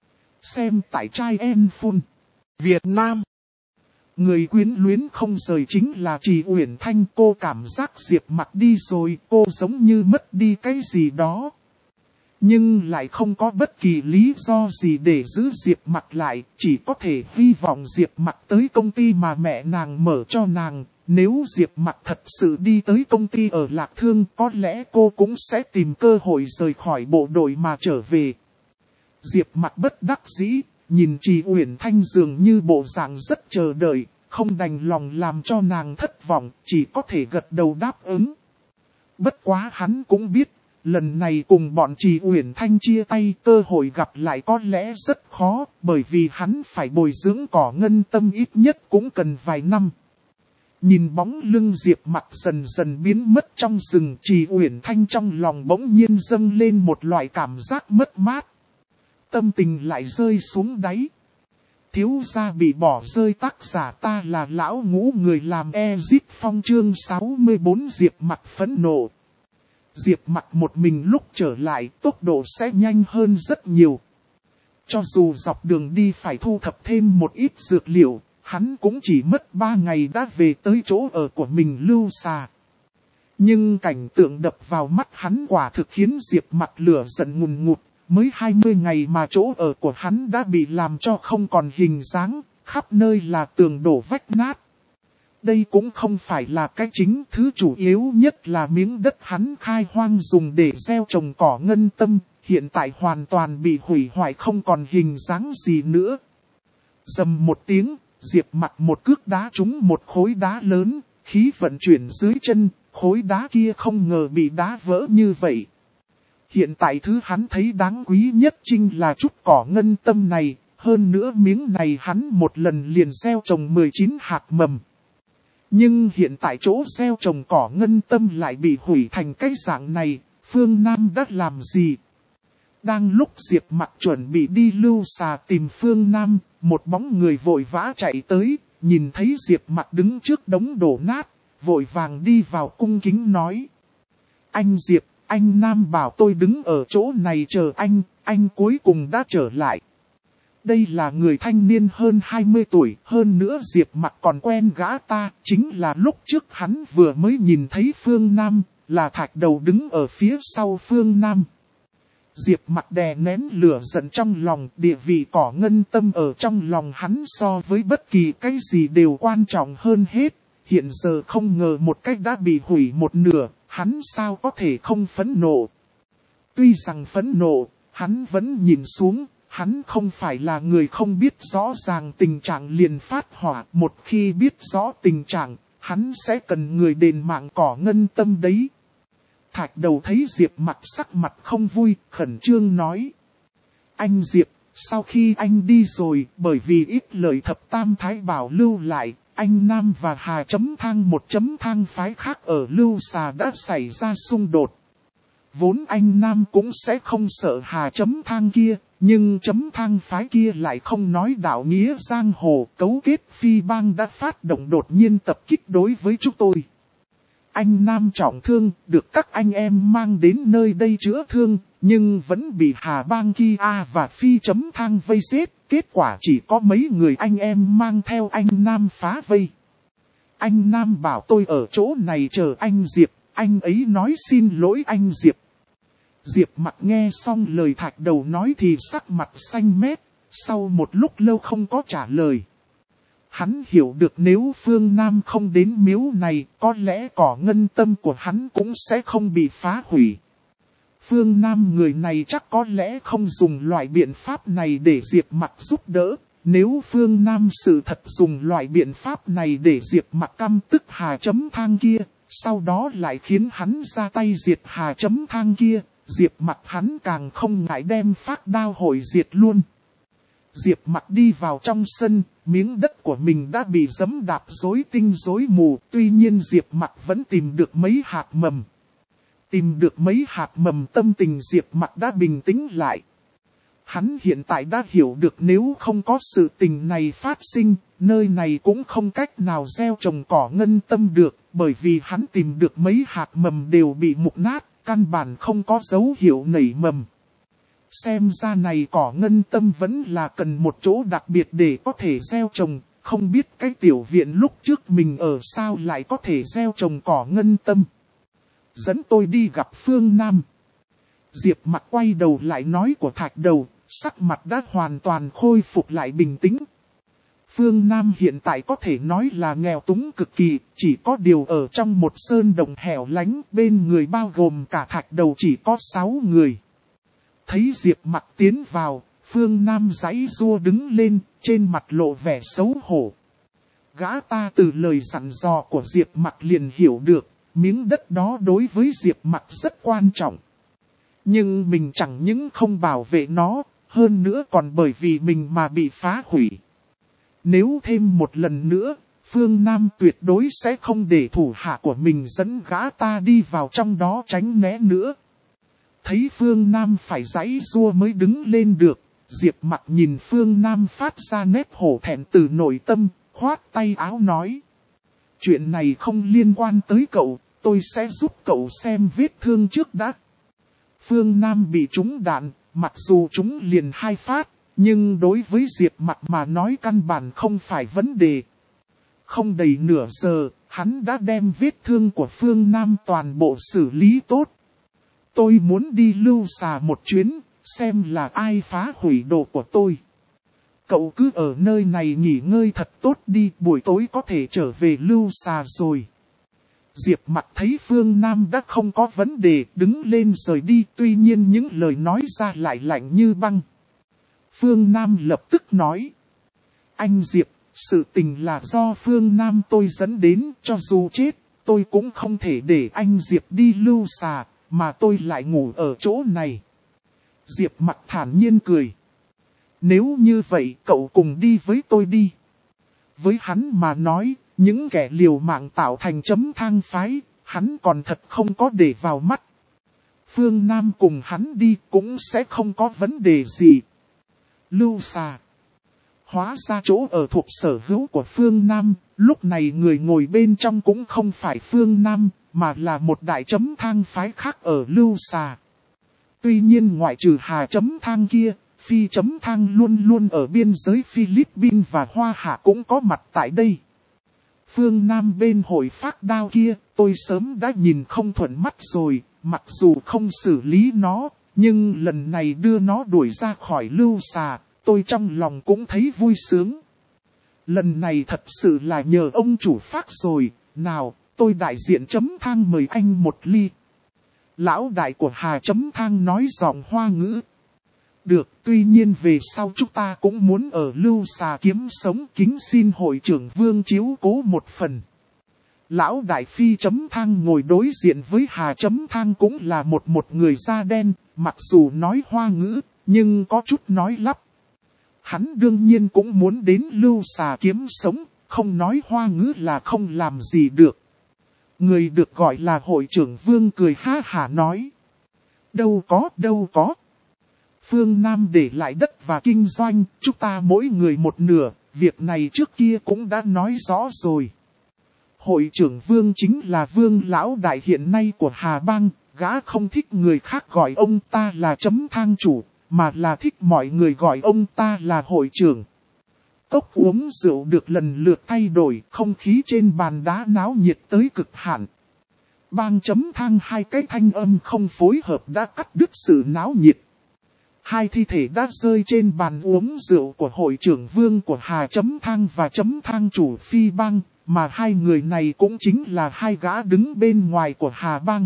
Xem tại trai en phun. Việt Nam. Người quyến luyến không rời chính là Trì Uyển Thanh. Cô cảm giác Diệp Mặc đi rồi, cô giống như mất đi cái gì đó. Nhưng lại không có bất kỳ lý do gì để giữ Diệp Mặc lại, chỉ có thể hy vọng Diệp Mặc tới công ty mà mẹ nàng mở cho nàng. Nếu Diệp Mặc thật sự đi tới công ty ở Lạc Thương, có lẽ cô cũng sẽ tìm cơ hội rời khỏi bộ đội mà trở về. Diệp Mặc bất đắc dĩ, nhìn Trì Uyển Thanh dường như bộ dạng rất chờ đợi, không đành lòng làm cho nàng thất vọng, chỉ có thể gật đầu đáp ứng. Bất quá hắn cũng biết, lần này cùng bọn Trì Uyển Thanh chia tay, cơ hội gặp lại có lẽ rất khó, bởi vì hắn phải bồi dưỡng Cỏ Ngân Tâm ít nhất cũng cần vài năm. Nhìn bóng lưng Diệp Mặc dần dần biến mất trong rừng, Trì Uyển Thanh trong lòng bỗng nhiên dâng lên một loại cảm giác mất mát. Tâm tình lại rơi xuống đáy. Thiếu gia bị bỏ rơi, tác giả ta là lão ngũ, người làm Exit Phong chương sáu mươi bốn. Diệp Mặc phẫn nộ. Diệp Mặc một mình lúc trở lại, tốc độ sẽ nhanh hơn rất nhiều. Cho dù dọc đường đi phải thu thập thêm một ít dược liệu, hắn cũng chỉ mất ba ngày đã về tới chỗ ở của mình Lưu Xà. Nhưng cảnh tượng đập vào mắt hắn quả thực khiến Diệp Mặc lửa giận ngùn ngụt. Mới hai mươi ngày mà chỗ ở của hắn đã bị làm cho không còn hình dáng, khắp nơi là tường đổ vách nát. Đây cũng không phải là cái chính, thứ chủ yếu nhất là miếng đất hắn khai hoang dùng để gieo trồng Cỏ Ngân Tâm, hiện tại hoàn toàn bị hủy hoại không còn hình dáng gì nữa. Rầm một tiếng, Diệp Mặc một cước đá trúng một khối đá lớn, khí vận chuyển dưới chân, khối đá kia không ngờ bị đá vỡ như vậy. Hiện tại thứ hắn thấy đáng quý nhất chính là chút Cỏ Ngân Tâm này, hơn nữa miếng này hắn một lần liền gieo trồng mười chín hạt mầm. Nhưng hiện tại chỗ gieo trồng Cỏ Ngân Tâm lại bị hủy thành cái dạng này, Phương Nam đã làm gì? Đang lúc Diệp Mặc chuẩn bị đi Lưu Xà tìm Phương Nam, một bóng người vội vã chạy tới, nhìn thấy Diệp Mặc đứng trước đống đổ nát, vội vàng đi vào cung kính nói. Anh Diệp, anh Nam bảo tôi đứng ở chỗ này chờ anh, anh cuối cùng đã trở lại. Đây là người thanh niên hơn hai mươi tuổi, hơn nữa Diệp Mặc còn quen gã ta, chính là lúc trước hắn vừa mới nhìn thấy Phương Nam, là Thạch Đầu đứng ở phía sau Phương Nam. Diệp Mặc đè nén lửa giận trong lòng, địa vị Cỏ Ngân Tâm ở trong lòng hắn so với bất kỳ cái gì đều quan trọng hơn hết, hiện giờ không ngờ một cách đã bị hủy một nửa, hắn sao có thể không phẫn nộ. Tuy rằng phẫn nộ, hắn vẫn nhìn xuống. Hắn không phải là người không biết rõ ràng tình trạng liền phát hỏa. Một khi biết rõ tình trạng, hắn sẽ cần người đền mạng Cỏ Ngân Tâm đấy. Thạch Đầu thấy Diệp Mặc sắc mặt không vui, khẩn trương nói. Anh Diệp, sau khi anh đi rồi, bởi vì ít lời thập tam thái bảo lưu lại, anh Nam và Hà chấm thang một chấm thang phái khác ở Lưu Xà đã xảy ra xung đột. Vốn anh Nam cũng sẽ không sợ Hà chấm thang kia. Nhưng chấm thang phái kia lại không nói đạo nghĩa giang hồ, cấu kết phi bang đã phát động đột nhiên tập kích đối với chúng tôi. Anh Nam trọng thương, được các anh em mang đến nơi đây chữa thương, nhưng vẫn bị Hà bang kia và phi chấm thang vây giết, kết quả chỉ có mấy người anh em mang theo anh Nam phá vây. Anh Nam bảo tôi ở chỗ này chờ anh Diệp, anh ấy nói xin lỗi anh Diệp. Diệp Mặc nghe xong lời Thạch Đầu nói thì sắc mặt xanh mét, sau một lúc lâu không có trả lời. Hắn hiểu được nếu Phương Nam không đến miếu này, có lẽ Cỏ Ngân Tâm của hắn cũng sẽ không bị phá hủy. Phương Nam người này chắc có lẽ không dùng loại biện pháp này để Diệp Mặc giúp đỡ. Nếu Phương Nam sự thật dùng loại biện pháp này để Diệp Mặc căm tức Hà chấm thang kia, sau đó lại khiến hắn ra tay diệt Hà chấm thang kia. Diệp Mặc hắn càng không ngại đem phát đao hội diệt luôn. Diệp Mặc đi vào trong sân, miếng đất của mình đã bị giẫm đạp rối tinh rối mù, tuy nhiên Diệp Mặc vẫn tìm được mấy hạt mầm. Tìm được mấy hạt mầm tâm tình Diệp Mặc đã bình tĩnh lại. Hắn hiện tại đã hiểu được nếu không có sự tình này phát sinh, nơi này cũng không cách nào gieo trồng Cỏ Ngân Tâm được, bởi vì hắn tìm được mấy hạt mầm đều bị mục nát. Căn bản không có dấu hiệu nảy mầm. Xem ra này Cỏ Ngân Tâm vẫn là cần một chỗ đặc biệt để có thể gieo trồng. Không biết cái tiểu viện lúc trước mình ở sao lại có thể gieo trồng Cỏ Ngân Tâm. Dẫn tôi đi gặp Phương Nam. Diệp Mặc quay đầu lại nói của Thạch Đầu, sắc mặt đã hoàn toàn khôi phục lại bình tĩnh. Phương Nam hiện tại có thể nói là nghèo túng cực kỳ, chỉ có điều ở trong một sơn đồng hẻo lánh, bên người bao gồm cả Thạch Đầu chỉ có sáu người. Thấy Diệp Mặc tiến vào, Phương Nam giãy giụa đứng lên, trên mặt lộ vẻ xấu hổ. Gã ta từ lời dặn dò của Diệp Mặc liền hiểu được, miếng đất đó đối với Diệp Mặc rất quan trọng. Nhưng mình chẳng những không bảo vệ nó, hơn nữa còn bởi vì mình mà bị phá hủy. Nếu thêm một lần nữa, Phương Nam tuyệt đối sẽ không để thủ hạ của mình dẫn gã ta đi vào trong đó tránh né nữa. Thấy Phương Nam phải giãy giụa mới đứng lên được, Diệp Mặc nhìn Phương Nam phát ra nét hổ thẹn từ nội tâm, khoát tay áo nói. Chuyện này không liên quan tới cậu, tôi sẽ giúp cậu xem vết thương trước đã. Phương Nam bị trúng đạn, mặc dù trúng liền hai phát, nhưng đối với Diệp Mặc mà nói căn bản không phải vấn đề. Không đầy nửa giờ, hắn đã đem vết thương của Phương Nam toàn bộ xử lý tốt. Tôi muốn đi Lưu Xà một chuyến, xem là ai phá hủy đồ của tôi. Cậu cứ ở nơi này nghỉ ngơi thật tốt đi, buổi tối có thể trở về Lưu Xà rồi. Diệp Mặc thấy Phương Nam đã không có vấn đề, đứng lên rời đi, tuy nhiên những lời nói ra lại lạnh như băng. Phương Nam lập tức nói. Anh Diệp, sự tình là do Phương Nam tôi dẫn đến, cho dù chết, tôi cũng không thể để anh Diệp đi Lưu Xà, mà tôi lại ngủ ở chỗ này. Diệp Mặc thản nhiên cười. Nếu như vậy cậu cùng đi với tôi đi. Với hắn mà nói, những kẻ liều mạng tạo thành chấm thang phái, hắn còn thật không có để vào mắt. Phương Nam cùng hắn đi cũng sẽ không có vấn đề gì. Lưu Xà. Hóa ra chỗ ở thuộc sở hữu của Phương Nam, lúc này người ngồi bên trong cũng không phải Phương Nam, mà là một đại chấm thang phái khác ở Lưu Xà. Tuy nhiên ngoại trừ Hà chấm thang kia, Phi chấm thang luôn luôn ở biên giới Philippines và Hoa Hạ cũng có mặt tại đây. Phương Nam bên hội phác đao kia, tôi sớm đã nhìn không thuận mắt rồi, mặc dù không xử lý nó, nhưng lần này đưa nó đuổi ra khỏi Lưu Xà, tôi trong lòng cũng thấy vui sướng. Lần này thật sự là nhờ ông chủ phác rồi, nào, tôi đại diện chấm thang mời anh một ly. Lão đại của Hà chấm thang nói giọng Hoa ngữ. Được, tuy nhiên về sau chúng ta cũng muốn ở Lưu Xà kiếm sống, kính xin hội trưởng Vương chiếu cố một phần. Lão đại Phi chấm thang ngồi đối diện với Hà chấm thang cũng là một một người da đen, mặc dù nói Hoa ngữ, nhưng có chút nói lắp. Hắn đương nhiên cũng muốn đến Lưu Xà kiếm sống, không nói Hoa ngữ là không làm gì được. Người được gọi là hội trưởng Vương cười ha hả nói. Đâu có, đâu có. Phương Nam để lại đất và kinh doanh, chúng ta mỗi người một nửa, việc này trước kia cũng đã nói rõ rồi. Hội trưởng Vương chính là Vương lão đại hiện nay của Hà Bang, gã không thích người khác gọi ông ta là chấm thang chủ, mà là thích mọi người gọi ông ta là hội trưởng. Cốc uống rượu được lần lượt thay đổi, không khí trên bàn đá náo nhiệt tới cực hạn. Bang chấm thang hai cái thanh âm không phối hợp đã cắt đứt sự náo nhiệt. Hai thi thể đã rơi trên bàn uống rượu của hội trưởng Vương của Hà chấm thang và chấm thang chủ Phi Bang, mà hai người này cũng chính là hai gã đứng bên ngoài của Hà Bang.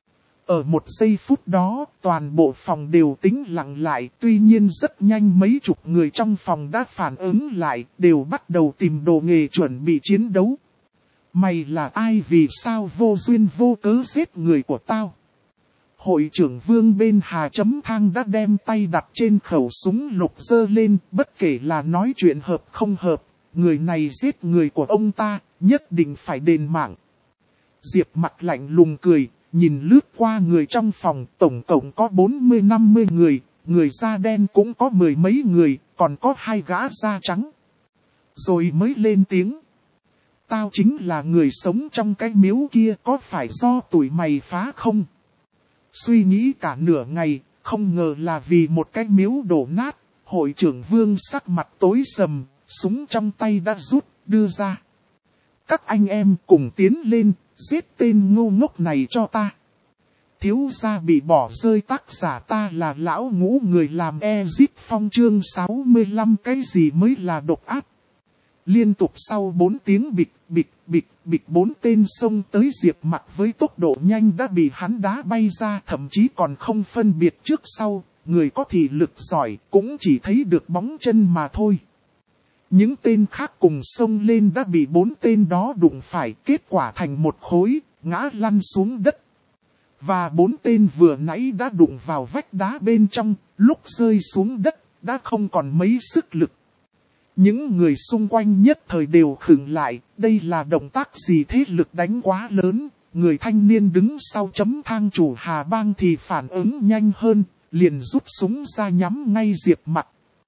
Ở một giây phút đó, toàn bộ phòng đều tĩnh lặng lại, tuy nhiên rất nhanh mấy chục người trong phòng đã phản ứng lại, đều bắt đầu tìm đồ nghề chuẩn bị chiến đấu. Mày là ai, vì sao vô duyên vô cớ giết người của tao? Hội trưởng Vương bên Hà chấm thang đã đem tay đặt trên khẩu súng lục giơ lên, bất kể là nói chuyện hợp không hợp, người này giết người của ông ta, nhất định phải đền mạng. Diệp Mặc lạnh lùng cười, nhìn lướt qua người trong phòng, tổng cộng có bốn mươi năm mươi người, người da đen cũng có mười mấy người, còn có hai gã da trắng. Rồi mới lên tiếng. Tao chính là người sống trong cái miếu kia, có phải do tụi mày phá không? Suy nghĩ cả nửa ngày, không ngờ là vì một cái miếu đổ nát, hội trưởng Vương sắc mặt tối sầm, súng trong tay đã rút, đưa ra. Các anh em cùng tiến lên, giết tên ngu ngốc này cho ta. Thiếu gia bị bỏ rơi, tác giả ta là lão ngũ người làm Exit Phong chương sáu mươi lăm, cái gì mới là độc ác. Liên tục sau bốn tiếng bịch, bịch, bịch, bịch bốn tên xông tới Diệp Mặc với tốc độ nhanh đã bị hắn đá bay ra, thậm chí còn không phân biệt trước sau, người có thị lực giỏi cũng chỉ thấy được bóng chân mà thôi. Những tên khác cùng xông lên đã bị bốn tên đó đụng phải, kết quả thành một khối, ngã lăn xuống đất. Và bốn tên vừa nãy đã đụng vào vách đá bên trong, lúc rơi xuống đất, đã không còn mấy sức lực. Những người xung quanh nhất thời đều khựng lại, đây là động tác gì thế, lực đánh quá lớn. Người thanh niên đứng sau chấm thang chủ Hà Bang thì phản ứng nhanh hơn, liền rút súng ra nhắm ngay Diệp Mặc.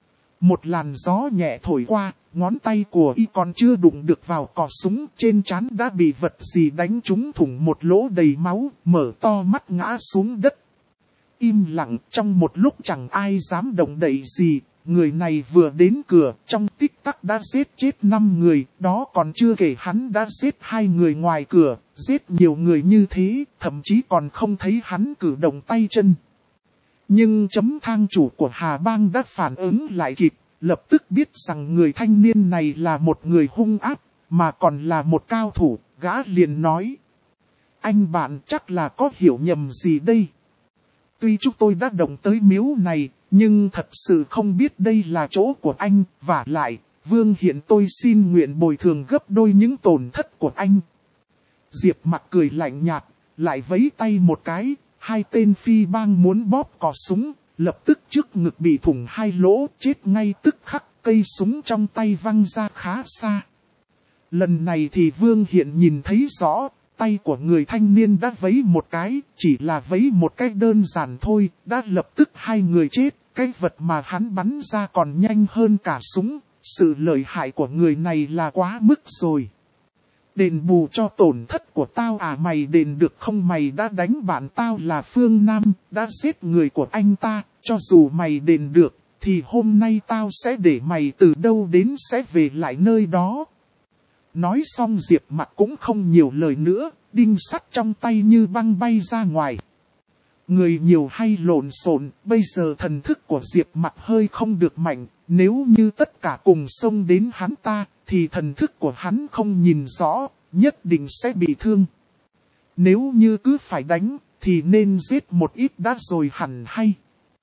Một làn gió nhẹ thổi qua, ngón tay của y còn chưa đụng được vào cò súng, trên trán đã bị vật gì đánh trúng thủng một lỗ đầy máu, mở to mắt ngã xuống đất. Im lặng, trong một lúc chẳng ai dám động đậy gì, người này vừa đến cửa, trong tích tắc đã giết chết năm người, đó còn chưa kể hắn đã giết hai người ngoài cửa, giết nhiều người như thế, thậm chí còn không thấy hắn cử động tay chân. Nhưng chấm thang chủ của Hà Bang đã phản ứng lại kịp, lập tức biết rằng người thanh niên này là một người hung ác, mà còn là một cao thủ, gã liền nói. Anh bạn chắc là có hiểu nhầm gì đây. Tuy chúng tôi đã động tới miếu này, nhưng thật sự không biết đây là chỗ của anh, và lại, Vương Hiện tôi xin nguyện bồi thường gấp đôi những tổn thất của anh. Diệp Mặc cười lạnh nhạt, lại vẫy tay một cái, hai tên phi bang muốn bóp cò súng, lập tức trước ngực bị thủng hai lỗ, chết ngay tức khắc, cây súng trong tay văng ra khá xa. Lần này thì Vương Hiện nhìn thấy rõ, tay của người thanh niên đã vẫy một cái, chỉ là vẫy một cái đơn giản thôi, đã lập tức hai người chết, cái vật mà hắn bắn ra còn nhanh hơn cả súng, sự lợi hại của người này là quá mức rồi. Đền bù cho tổn thất của tao à, mày đền được không? Mày đã đánh bạn tao là Phương Nam, đã giết người của anh ta, cho dù mày đền được, thì hôm nay tao sẽ để mày từ đâu đến sẽ về lại nơi đó. Nói xong Diệp Mặc cũng không nhiều lời nữa, đinh sắt trong tay như băng bay ra ngoài. Người nhiều hay lộn xộn, bây giờ thần thức của Diệp Mặc hơi không được mạnh, nếu như tất cả cùng xông đến hắn ta, thì thần thức của hắn không nhìn rõ, nhất định sẽ bị thương. Nếu như cứ phải đánh, thì nên giết một ít đã rồi hẳn hay.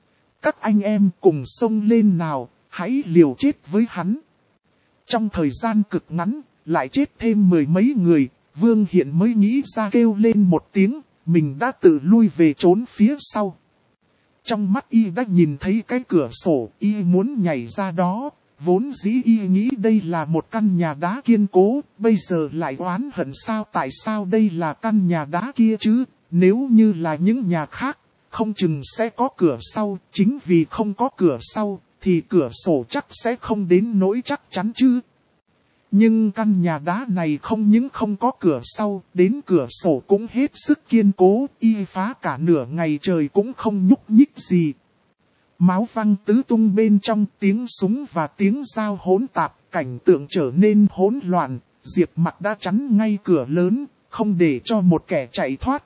Các anh em cùng xông lên nào, hãy liều chết với hắn. Trong thời gian cực ngắn, lại chết thêm mười mấy người, Vương Hiện mới nghĩ ra kêu lên một tiếng, mình đã tự lui về trốn phía sau. Trong mắt y đã nhìn thấy cái cửa sổ, y muốn nhảy ra đó, vốn dĩ y nghĩ đây là một căn nhà đá kiên cố, bây giờ lại oán hận sao tại sao đây là căn nhà đá kia chứ, nếu như là những nhà khác, không chừng sẽ có cửa sau, chính vì không có cửa sau, thì cửa sổ chắc sẽ không đến nỗi chắc chắn chứ. Nhưng căn nhà đá này không những không có cửa sau, đến cửa sổ cũng hết sức kiên cố, y phá cả nửa ngày trời cũng không nhúc nhích gì. Máu văng tứ tung bên trong, tiếng súng và tiếng dao hỗn tạp, cảnh tượng trở nên hỗn loạn, Diệp Mặc đã chắn ngay cửa lớn, không để cho một kẻ chạy thoát.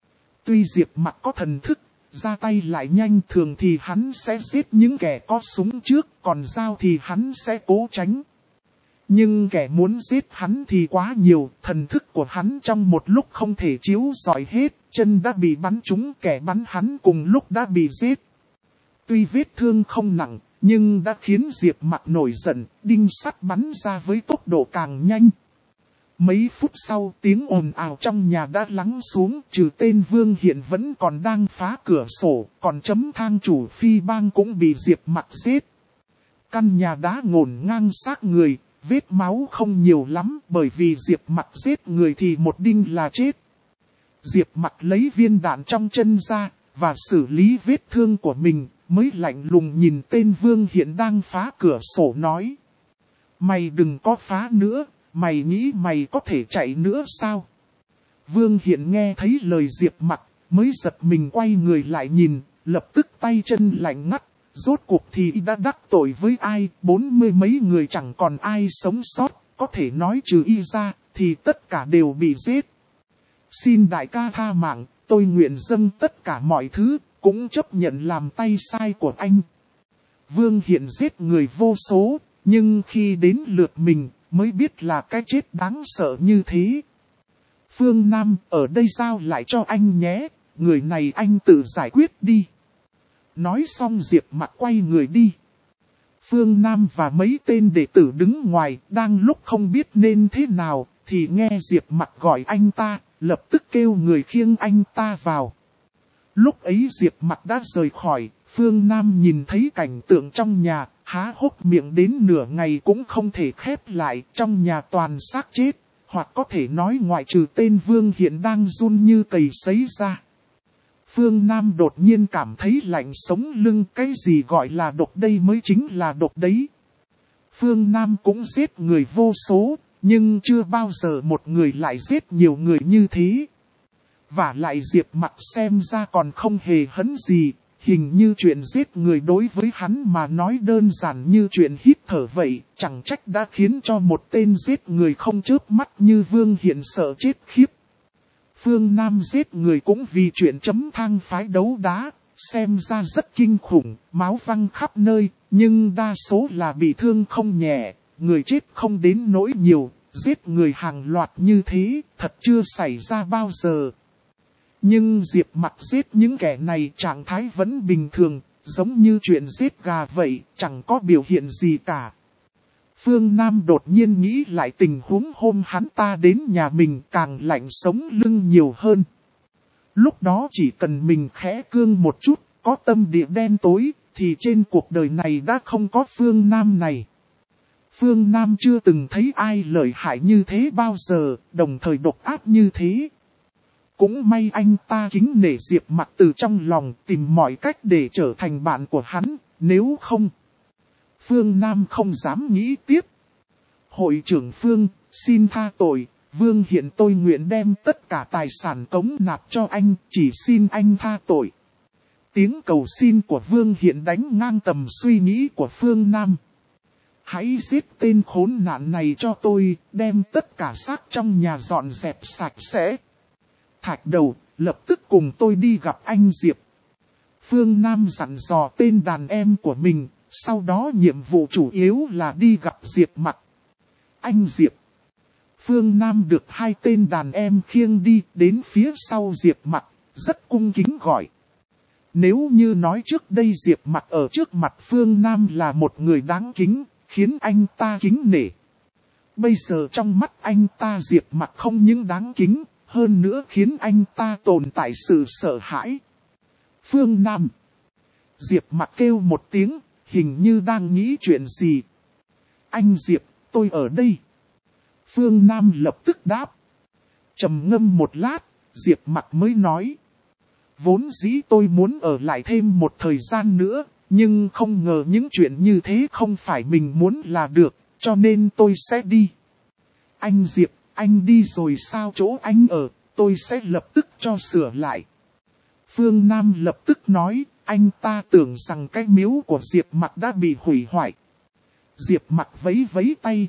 Tuy Diệp Mặc có thần thức, ra tay lại nhanh, thường thì hắn sẽ giết những kẻ có súng trước, còn dao thì hắn sẽ cố tránh. Nhưng kẻ muốn giết hắn thì quá nhiều, thần thức của hắn trong một lúc không thể chiếu rọi hết, chân đã bị bắn trúng, kẻ bắn hắn cùng lúc đã bị giết. Tuy vết thương không nặng, nhưng đã khiến Diệp Mặc nổi giận, đinh sắt bắn ra với tốc độ càng nhanh. Mấy phút sau, tiếng ồn ào trong nhà đã lắng xuống, trừ tên Vương Hiện vẫn còn đang phá cửa sổ, còn chấm thang chủ phi bang cũng bị Diệp Mặc giết. Căn nhà đá ngổn ngang xác người, vết máu không nhiều lắm, bởi vì Diệp Mặc giết người thì một đinh là chết. Diệp Mặc lấy viên đạn trong chân ra, và xử lý vết thương của mình, mới lạnh lùng nhìn tên Vương Hiện đang phá cửa sổ nói. Mày đừng có phá nữa, mày nghĩ mày có thể chạy nữa sao? Vương Hiện nghe thấy lời Diệp Mặc, mới giật mình quay người lại nhìn, lập tức tay chân lạnh ngắt. Rốt cuộc thì đã đắc tội với ai, bốn mươi mấy người chẳng còn ai sống sót, có thể nói trừ y ra, thì tất cả đều bị giết. Xin đại ca tha mạng, tôi nguyện dâng tất cả mọi thứ, cũng chấp nhận làm tay sai của anh. Vương Hiện giết người vô số, nhưng khi đến lượt mình, mới biết là cái chết đáng sợ như thế. Phương Nam, ở đây giao lại cho anh nhé, người này anh tự giải quyết đi. Nói xong Diệp Mặc quay người đi. Phương Nam và mấy tên đệ tử đứng ngoài, đang lúc không biết nên thế nào, thì nghe Diệp Mặc gọi anh ta, lập tức kêu người khiêng anh ta vào. Lúc ấy Diệp Mặc đã rời khỏi, Phương Nam nhìn thấy cảnh tượng trong nhà, há hốc miệng đến nửa ngày cũng không thể khép lại, trong nhà toàn xác chết, hoặc có thể nói ngoại trừ tên Vương Hiện đang run như cầy sấy ra. Phương Nam đột nhiên cảm thấy lạnh sống lưng, cái gì gọi là độc đây mới chính là độc đấy. Phương Nam cũng giết người vô số, nhưng chưa bao giờ một người lại giết nhiều người như thế. Và lại Diệp Mặc xem ra còn không hề hấn gì, hình như chuyện giết người đối với hắn mà nói đơn giản như chuyện hít thở vậy, chẳng trách đã khiến cho một tên giết người không chớp mắt như Vương Hiện sợ chết khiếp. Phương Nam giết người cũng vì chuyện chấm thang phái đấu đá, xem ra rất kinh khủng, máu văng khắp nơi, nhưng đa số là bị thương không nhẹ, người chết không đến nỗi nhiều, giết người hàng loạt như thế, thật chưa xảy ra bao giờ. Nhưng Diệp Mặc giết những kẻ này trạng thái vẫn bình thường, giống như chuyện giết gà vậy, chẳng có biểu hiện gì cả. Phương Nam đột nhiên nghĩ lại tình huống hôm hắn ta đến nhà mình, càng lạnh sống lưng nhiều hơn. Lúc đó chỉ cần mình khẽ cương một chút, có tâm địa đen tối, thì trên cuộc đời này đã không có Phương Nam này. Phương Nam chưa từng thấy ai lợi hại như thế bao giờ, đồng thời độc ác như thế. Cũng may anh ta kính nể Diệp Mặc từ trong lòng, tìm mọi cách để trở thành bạn của hắn, nếu không. Phương Nam không dám nghĩ tiếp. Hội trưởng Phương, xin tha tội, Vương Hiện tôi nguyện đem tất cả tài sản cống nạp cho anh, chỉ xin anh tha tội. Tiếng cầu xin của Vương Hiện đánh ngang tầm suy nghĩ của Phương Nam. Hãy giết tên khốn nạn này cho tôi, đem tất cả xác trong nhà dọn dẹp sạch sẽ. Thạch Đầu, lập tức cùng tôi đi gặp anh Diệp. Phương Nam dặn dò tên đàn em của mình, sau đó nhiệm vụ chủ yếu là đi gặp Diệp Mặc. Anh Diệp. Phương Nam được hai tên đàn em khiêng đi đến phía sau Diệp Mặc, rất cung kính gọi. Nếu như nói trước đây Diệp Mặc ở trước mặt Phương Nam là một người đáng kính, khiến anh ta kính nể. Bây giờ trong mắt anh ta Diệp Mặc không những đáng kính, hơn nữa khiến anh ta tồn tại sự sợ hãi. Phương Nam. Diệp Mặc kêu một tiếng, hình như đang nghĩ chuyện gì. Anh Diệp, tôi ở đây. Phương Nam lập tức đáp. Trầm ngâm một lát, Diệp Mặc mới nói. Vốn dĩ tôi muốn ở lại thêm một thời gian nữa, nhưng không ngờ những chuyện như thế không phải mình muốn là được, cho nên tôi sẽ đi. Anh Diệp, anh đi rồi sao? Chỗ anh ở, tôi sẽ lập tức cho sửa lại. Phương Nam lập tức nói, anh ta tưởng rằng cái miếu của Diệp Mặc đã bị hủy hoại. Diệp Mặc vẫy vẫy tay.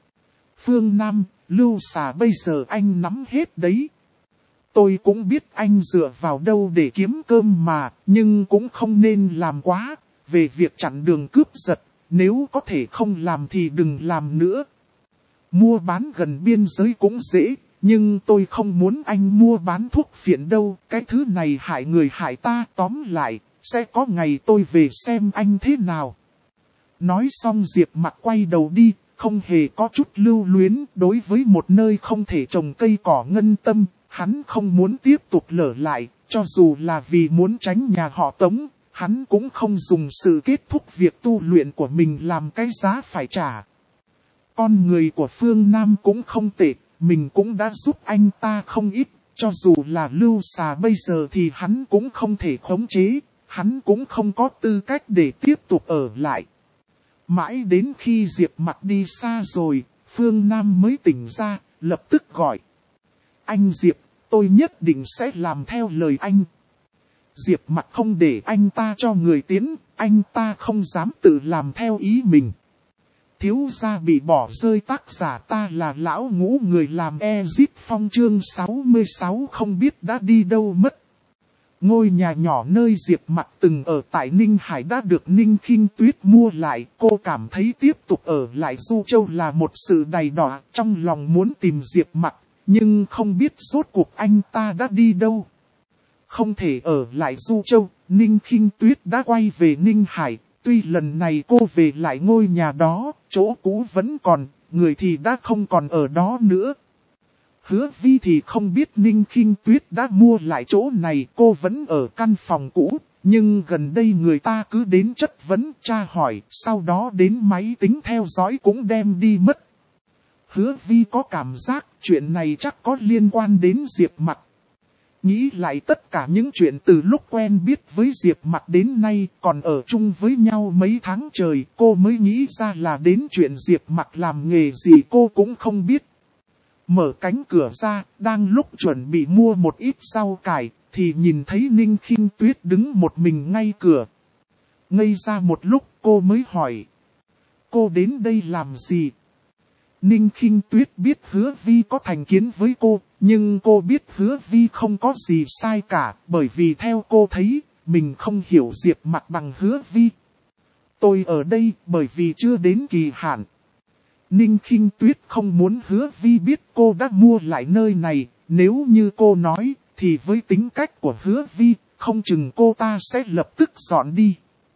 Phương Nam, Lưu Xà bây giờ anh nắm hết đấy. Tôi cũng biết anh dựa vào đâu để kiếm cơm mà, nhưng cũng không nên làm quá. Về việc chặn đường cướp giật, nếu có thể không làm thì đừng làm nữa. Mua bán gần biên giới cũng dễ, nhưng tôi không muốn anh mua bán thuốc phiện đâu. Cái thứ này hại người hại ta, tóm lại, sẽ có ngày tôi về xem anh thế nào. Nói xong Diệp Mặc quay đầu đi, không hề có chút lưu luyến. Đối với một nơi không thể trồng cây cỏ ngân tâm, hắn không muốn tiếp tục lở lại, cho dù là vì muốn tránh nhà họ Tống, hắn cũng không dùng sự kết thúc việc tu luyện của mình làm cái giá phải trả. Con người của Phương Nam cũng không tệ, mình cũng đã giúp anh ta không ít, cho dù là Lưu Xà bây giờ thì hắn cũng không thể khống chế, hắn cũng không có tư cách để tiếp tục ở lại. Mãi đến khi Diệp Mặc đi xa rồi, Phương Nam mới tỉnh ra, lập tức gọi. Anh Diệp, tôi nhất định sẽ làm theo lời anh. Diệp Mặc không để anh ta cho người tiến, anh ta không dám tự làm theo ý mình. Thiếu gia bị bỏ rơi, tác giả ta là lão ngũ, người làm Exit Phong chương sáu mươi sáu không biết đã đi đâu mất. Ngôi nhà nhỏ nơi Diệp Mặc từng ở tại Ninh Hải đã được Ninh Khinh Tuyết mua lại. Cô cảm thấy tiếp tục ở lại Du Châu là một sự đầy đọa, trong lòng muốn tìm Diệp Mặc, nhưng không biết rốt cuộc anh ta đã đi đâu. Không thể ở lại Du Châu, Ninh Khinh Tuyết đã quay về Ninh Hải. Tuy lần này cô về lại ngôi nhà đó, chỗ cũ vẫn còn, người thì đã không còn ở đó nữa. Hứa Vi thì không biết Ninh Khinh Tuyết đã mua lại chỗ này, cô vẫn ở căn phòng cũ, nhưng gần đây người ta cứ đến chất vấn, tra hỏi, sau đó đến máy tính theo dõi cũng đem đi mất. Hứa Vi có cảm giác chuyện này chắc có liên quan đến Diệp Mặc. Nghĩ lại tất cả những chuyện từ lúc quen biết với Diệp Mặc đến nay, còn ở chung với nhau mấy tháng trời, cô mới nghĩ ra là đến chuyện Diệp Mặc làm nghề gì cô cũng không biết. Mở cánh cửa ra, đang lúc chuẩn bị mua một ít rau cải, thì nhìn thấy Ninh Khinh Tuyết đứng một mình ngay cửa. Ngây ra một lúc cô mới hỏi. Cô đến đây làm gì? Ninh Khinh Tuyết biết Hứa Vi có thành kiến với cô, nhưng cô biết Hứa Vi không có gì sai cả, bởi vì theo cô thấy, mình không hiểu Diệp Mặc bằng Hứa Vi. Tôi ở đây bởi vì chưa đến kỳ hạn. Ninh Khinh Tuyết không muốn Hứa Vi biết cô đã mua lại nơi này, nếu như cô nói, thì với tính cách của Hứa Vi, không chừng cô ta sẽ lập tức dọn đi.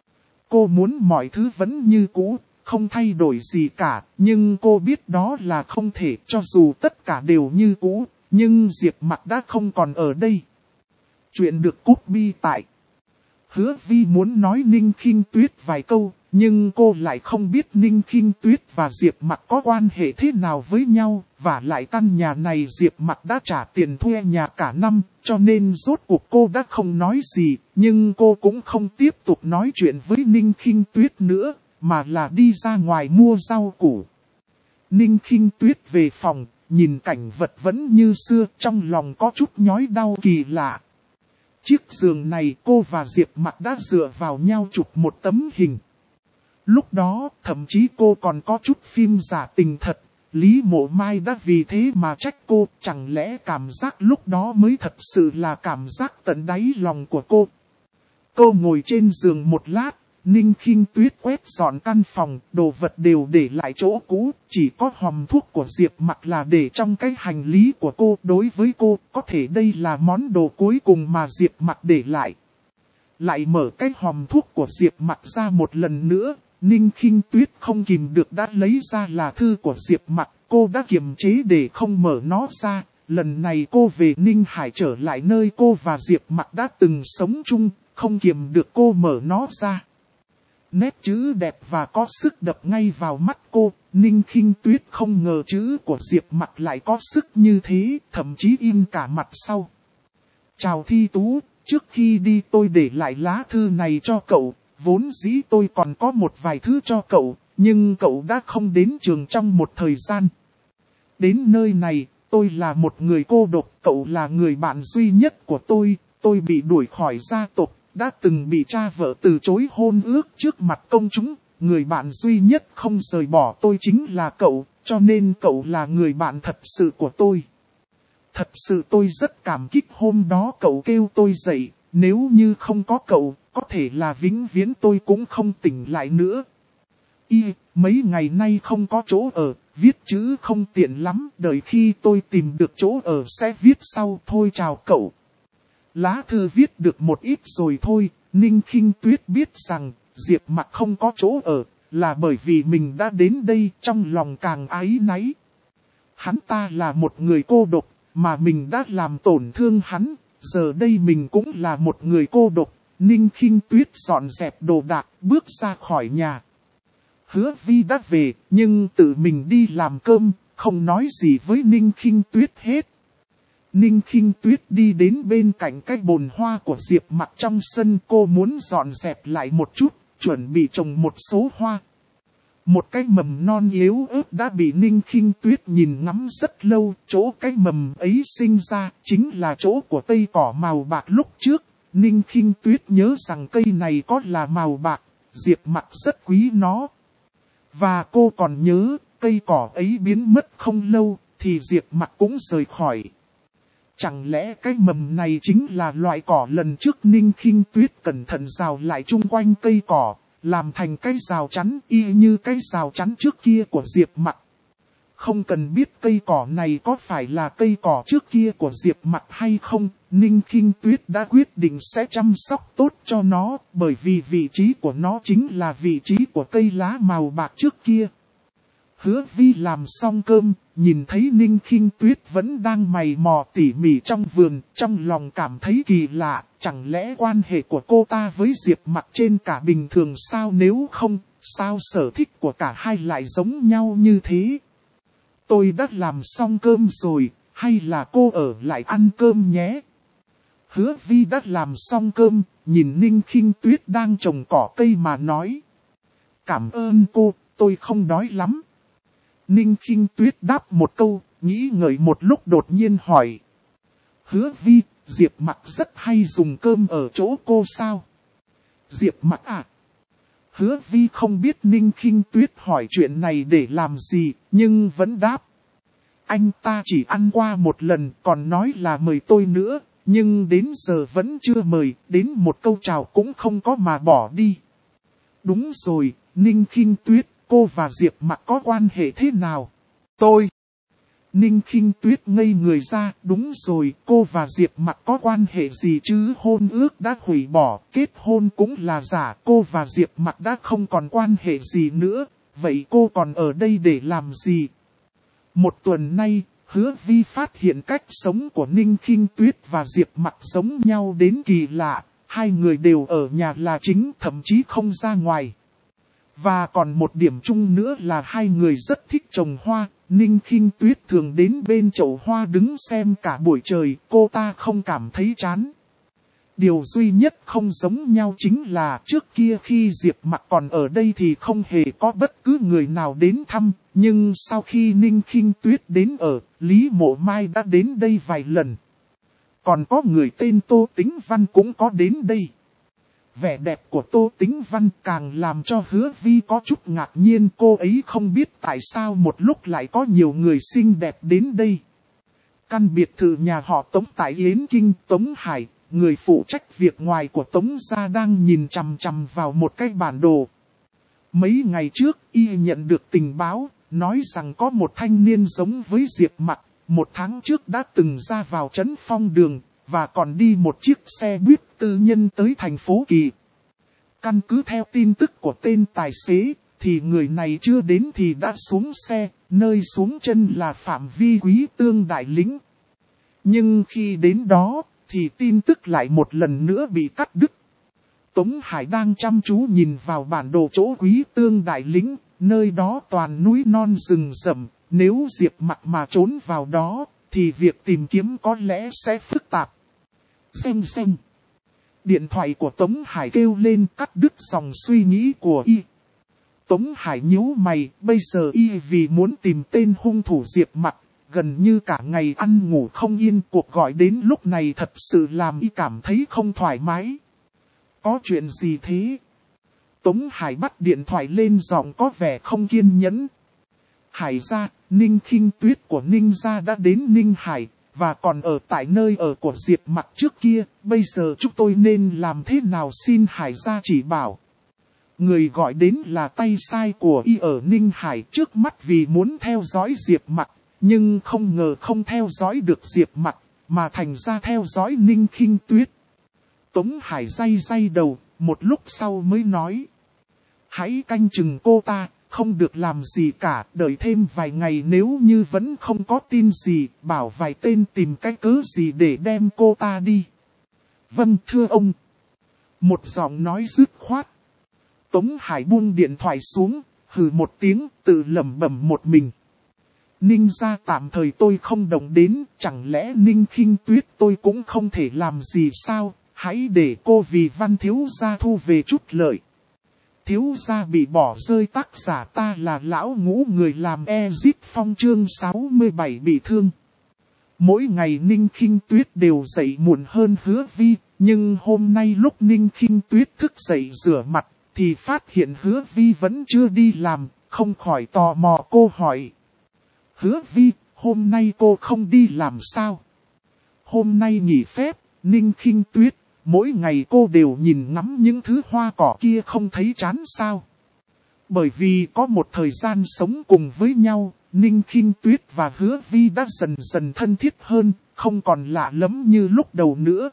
Cô muốn mọi thứ vẫn như cũ, không thay đổi gì cả, nhưng cô biết đó là không thể, cho dù tất cả đều như cũ, nhưng Diệp Mặc đã không còn ở đây. Chuyện được copy tại. Hứa Vi muốn nói Ninh Khinh Tuyết vài câu, nhưng cô lại không biết Ninh Khinh Tuyết và Diệp Mặc có quan hệ thế nào với nhau, và lại căn nhà này Diệp Mặc đã trả tiền thuê nhà cả năm, cho nên rốt cuộc cô đã không nói gì, nhưng cô cũng không tiếp tục nói chuyện với Ninh Khinh Tuyết nữa, mà là đi ra ngoài mua rau củ. Ninh Khinh Tuyết về phòng, nhìn cảnh vật vẫn như xưa, trong lòng có chút nhói đau kỳ lạ. Chiếc giường này cô và Diệp Mặc đã dựa vào nhau chụp một tấm hình. Lúc đó, thậm chí cô còn có chút phim giả tình thật. Lý Mộ Mai đã vì thế mà trách cô, chẳng lẽ cảm giác lúc đó mới thật sự là cảm giác tận đáy lòng của cô. Cô ngồi trên giường một lát, Ninh Khinh Tuyết quét dọn căn phòng, đồ vật đều để lại chỗ cũ, chỉ có hòm thuốc của Diệp Mặc là để trong cái hành lý của cô. Đối với cô, có thể đây là món đồ cuối cùng mà Diệp Mặc để lại. Lại mở cái hòm thuốc của Diệp Mặc ra một lần nữa, Ninh Khinh Tuyết không kìm được đã lấy ra là thư của Diệp Mặc, cô đã kiềm chế để không mở nó ra. Lần này cô về Ninh Hải trở lại nơi cô và Diệp Mặc đã từng sống chung, không kiềm được cô mở nó ra. Nét chữ đẹp và có sức đập ngay vào mắt cô, Ninh Khinh Tuyết không ngờ chữ của Diệp Mặc lại có sức như thế, thậm chí in cả mặt sau. Chào Thi Tú, trước khi đi tôi để lại lá thư này cho cậu, vốn dĩ tôi còn có một vài thứ cho cậu, nhưng cậu đã không đến trường trong một thời gian. Đến nơi này, tôi là một người cô độc, cậu là người bạn duy nhất của tôi, tôi bị đuổi khỏi gia tộc. Đã từng bị cha vợ từ chối hôn ước trước mặt công chúng, người bạn duy nhất không rời bỏ tôi chính là cậu, cho nên cậu là người bạn thật sự của tôi. Thật sự tôi rất cảm kích hôm đó cậu kêu tôi dậy, nếu như không có cậu, có thể là vĩnh viễn tôi cũng không tỉnh lại nữa. Y, mấy ngày nay không có chỗ ở, viết chữ không tiện lắm, đợi khi tôi tìm được chỗ ở sẽ viết sau, thôi chào cậu. Lá thư viết được một ít rồi thôi, Ninh Khinh Tuyết biết rằng Diệp Mặc không có chỗ ở, là bởi vì mình đã đến đây, trong lòng càng áy náy. Hắn ta là một người cô độc, mà mình đã làm tổn thương hắn, giờ đây mình cũng là một người cô độc. Ninh Khinh Tuyết dọn dẹp đồ đạc, bước ra khỏi nhà. Hứa Vi đã về, nhưng tự mình đi làm cơm, không nói gì với Ninh Khinh Tuyết hết. Ninh Khinh Tuyết đi đến bên cạnh cái bồn hoa của Diệp Mặc trong sân, cô muốn dọn dẹp lại một chút, chuẩn bị trồng một số hoa. Một cái mầm non yếu ớt đã bị Ninh Khinh Tuyết nhìn ngắm rất lâu, chỗ cái mầm ấy sinh ra chính là chỗ của cây cỏ màu bạc lúc trước. Ninh Khinh Tuyết nhớ rằng cây này có là màu bạc, Diệp Mặc rất quý nó. Và cô còn nhớ, cây cỏ ấy biến mất không lâu, thì Diệp Mặc cũng rời khỏi. Chẳng lẽ cái mầm này chính là loại cỏ lần trước Ninh Khinh Tuyết cẩn thận rào lại chung quanh cây cỏ, làm thành cái rào chắn y như cái rào chắn trước kia của Diệp Mặc. Không cần biết cây cỏ này có phải là cây cỏ trước kia của Diệp Mặc hay không, Ninh Khinh Tuyết đã quyết định sẽ chăm sóc tốt cho nó, bởi vì vị trí của nó chính là vị trí của cây lá màu bạc trước kia. Hứa Vi làm xong cơm, nhìn thấy Ninh Khinh Tuyết vẫn đang mày mò tỉ mỉ trong vườn, trong lòng cảm thấy kỳ lạ, chẳng lẽ quan hệ của cô ta với Diệp Mặc trên cả bình thường sao, nếu không, sao sở thích của cả hai lại giống nhau như thế? Tôi đã làm xong cơm rồi, hay là cô ở lại ăn cơm nhé? Hứa Vi đã làm xong cơm, nhìn Ninh Khinh Tuyết đang trồng cỏ cây mà nói. Cảm ơn cô, tôi không đói lắm. Ninh Khinh Tuyết đáp một câu, nghĩ ngợi một lúc đột nhiên hỏi. Hứa Vi, Diệp Mặc rất hay dùng cơm ở chỗ cô sao? Diệp Mặc à? Hứa Vi không biết Ninh Khinh Tuyết hỏi chuyện này để làm gì, nhưng vẫn đáp. Anh ta chỉ ăn qua một lần, còn nói là mời tôi nữa, nhưng đến giờ vẫn chưa mời, đến một câu chào cũng không có mà bỏ đi. Đúng rồi, Ninh Khinh Tuyết, cô và Diệp Mặc có quan hệ thế nào? Tôi. Ninh Khinh Tuyết ngây người ra, đúng rồi, cô và Diệp Mặc có quan hệ gì chứ, hôn ước đã hủy bỏ, kết hôn cũng là giả, cô và Diệp Mặc đã không còn quan hệ gì nữa, vậy cô còn ở đây để làm gì? Một tuần nay, Hứa Vi phát hiện cách sống của Ninh Khinh Tuyết và Diệp Mặc giống nhau đến kỳ lạ, hai người đều ở nhà là chính, thậm chí không ra ngoài. Và còn một điểm chung nữa là hai người rất thích trồng hoa, Ninh Khinh Tuyết thường đến bên chậu hoa đứng xem cả buổi trời, cô ta không cảm thấy chán. Điều duy nhất không giống nhau chính là trước kia khi Diệp Mặc còn ở đây thì không hề có bất cứ người nào đến thăm, nhưng sau khi Ninh Khinh Tuyết đến ở, Lý Mộ Mai đã đến đây vài lần. Còn có người tên Tô Tĩnh Văn cũng có đến đây. Vẻ đẹp của Tô Tĩnh Văn càng làm cho Hứa Vi có chút ngạc nhiên, cô ấy không biết tại sao một lúc lại có nhiều người xinh đẹp đến đây. Căn biệt thự nhà họ Tống tại Yến Kinh, Tống Hải, người phụ trách việc ngoài của Tống gia đang nhìn chằm chằm vào một cái bản đồ. Mấy ngày trước, y nhận được tình báo, nói rằng có một thanh niên giống với Diệp Mặc, một tháng trước đã từng ra vào trấn Phong Đường, và còn đi một chiếc xe buýt tư nhân tới thành phố Kỳ. Căn cứ theo tin tức của tên tài xế, thì người này chưa đến thì đã xuống xe, nơi xuống chân là phạm vi Quý Tương Đại Lĩnh. Nhưng khi đến đó, thì tin tức lại một lần nữa bị cắt đứt. Tống Hải đang chăm chú nhìn vào bản đồ chỗ Quý Tương Đại Lĩnh, nơi đó toàn núi non rừng rậm, nếu Diệp Mặc mà trốn vào đó, thì việc tìm kiếm có lẽ sẽ phức tạp. Xem xem. Điện thoại của Tống Hải kêu lên cắt đứt dòng suy nghĩ của y. Tống Hải nhíu mày, bây giờ y vì muốn tìm tên hung thủ Diệp Mặc, gần như cả ngày ăn ngủ không yên, cuộc gọi đến lúc này thật sự làm y cảm thấy không thoải mái. Có chuyện gì thế? Tống Hải bắt điện thoại lên giọng có vẻ không kiên nhẫn. Hải gia, Ninh Khinh Tuyết của Ninh gia đã đến Ninh Hải, và còn ở tại nơi ở của Diệp Mặc trước kia, bây giờ chúng tôi nên làm thế nào xin Hải gia chỉ bảo. Người gọi đến là tay sai của y ở Ninh Hải, trước mắt vì muốn theo dõi Diệp Mặc, nhưng không ngờ không theo dõi được Diệp Mặc, mà thành ra theo dõi Ninh Khinh Tuyết. Tống Hải day day đầu, một lúc sau mới nói. Hãy canh chừng cô ta, không được làm gì cả, đợi thêm vài ngày nếu như vẫn không có tin gì, bảo vài tên tìm cái cớ gì để đem cô ta đi. Vâng thưa ông. Một giọng nói dứt khoát. Tống Hải buông điện thoại xuống, hừ một tiếng, tự lẩm bẩm một mình. Ninh gia tạm thời tôi không động đến, chẳng lẽ Ninh Khinh Tuyết tôi cũng không thể làm gì sao, hãy để cô vì Văn thiếu gia thu về chút lợi. Thiếu gia bị bỏ rơi, tác giả ta là lão ngũ, người làm Ezit Phong chương sáu mươi bảy bị thương. Mỗi ngày Ninh Khinh Tuyết đều dậy muộn hơn Hứa Vi, nhưng hôm nay lúc Ninh Khinh Tuyết thức dậy rửa mặt, thì phát hiện Hứa Vi vẫn chưa đi làm, không khỏi tò mò cô hỏi. Hứa Vi, hôm nay cô không đi làm sao? Hôm nay nghỉ phép, Ninh Khinh Tuyết, mỗi ngày cô đều nhìn ngắm những thứ hoa cỏ kia không thấy chán sao? Bởi vì có một thời gian sống cùng với nhau, Ninh Khinh Tuyết và Hứa Vi đã dần dần thân thiết hơn, không còn lạ lẫm như lúc đầu nữa.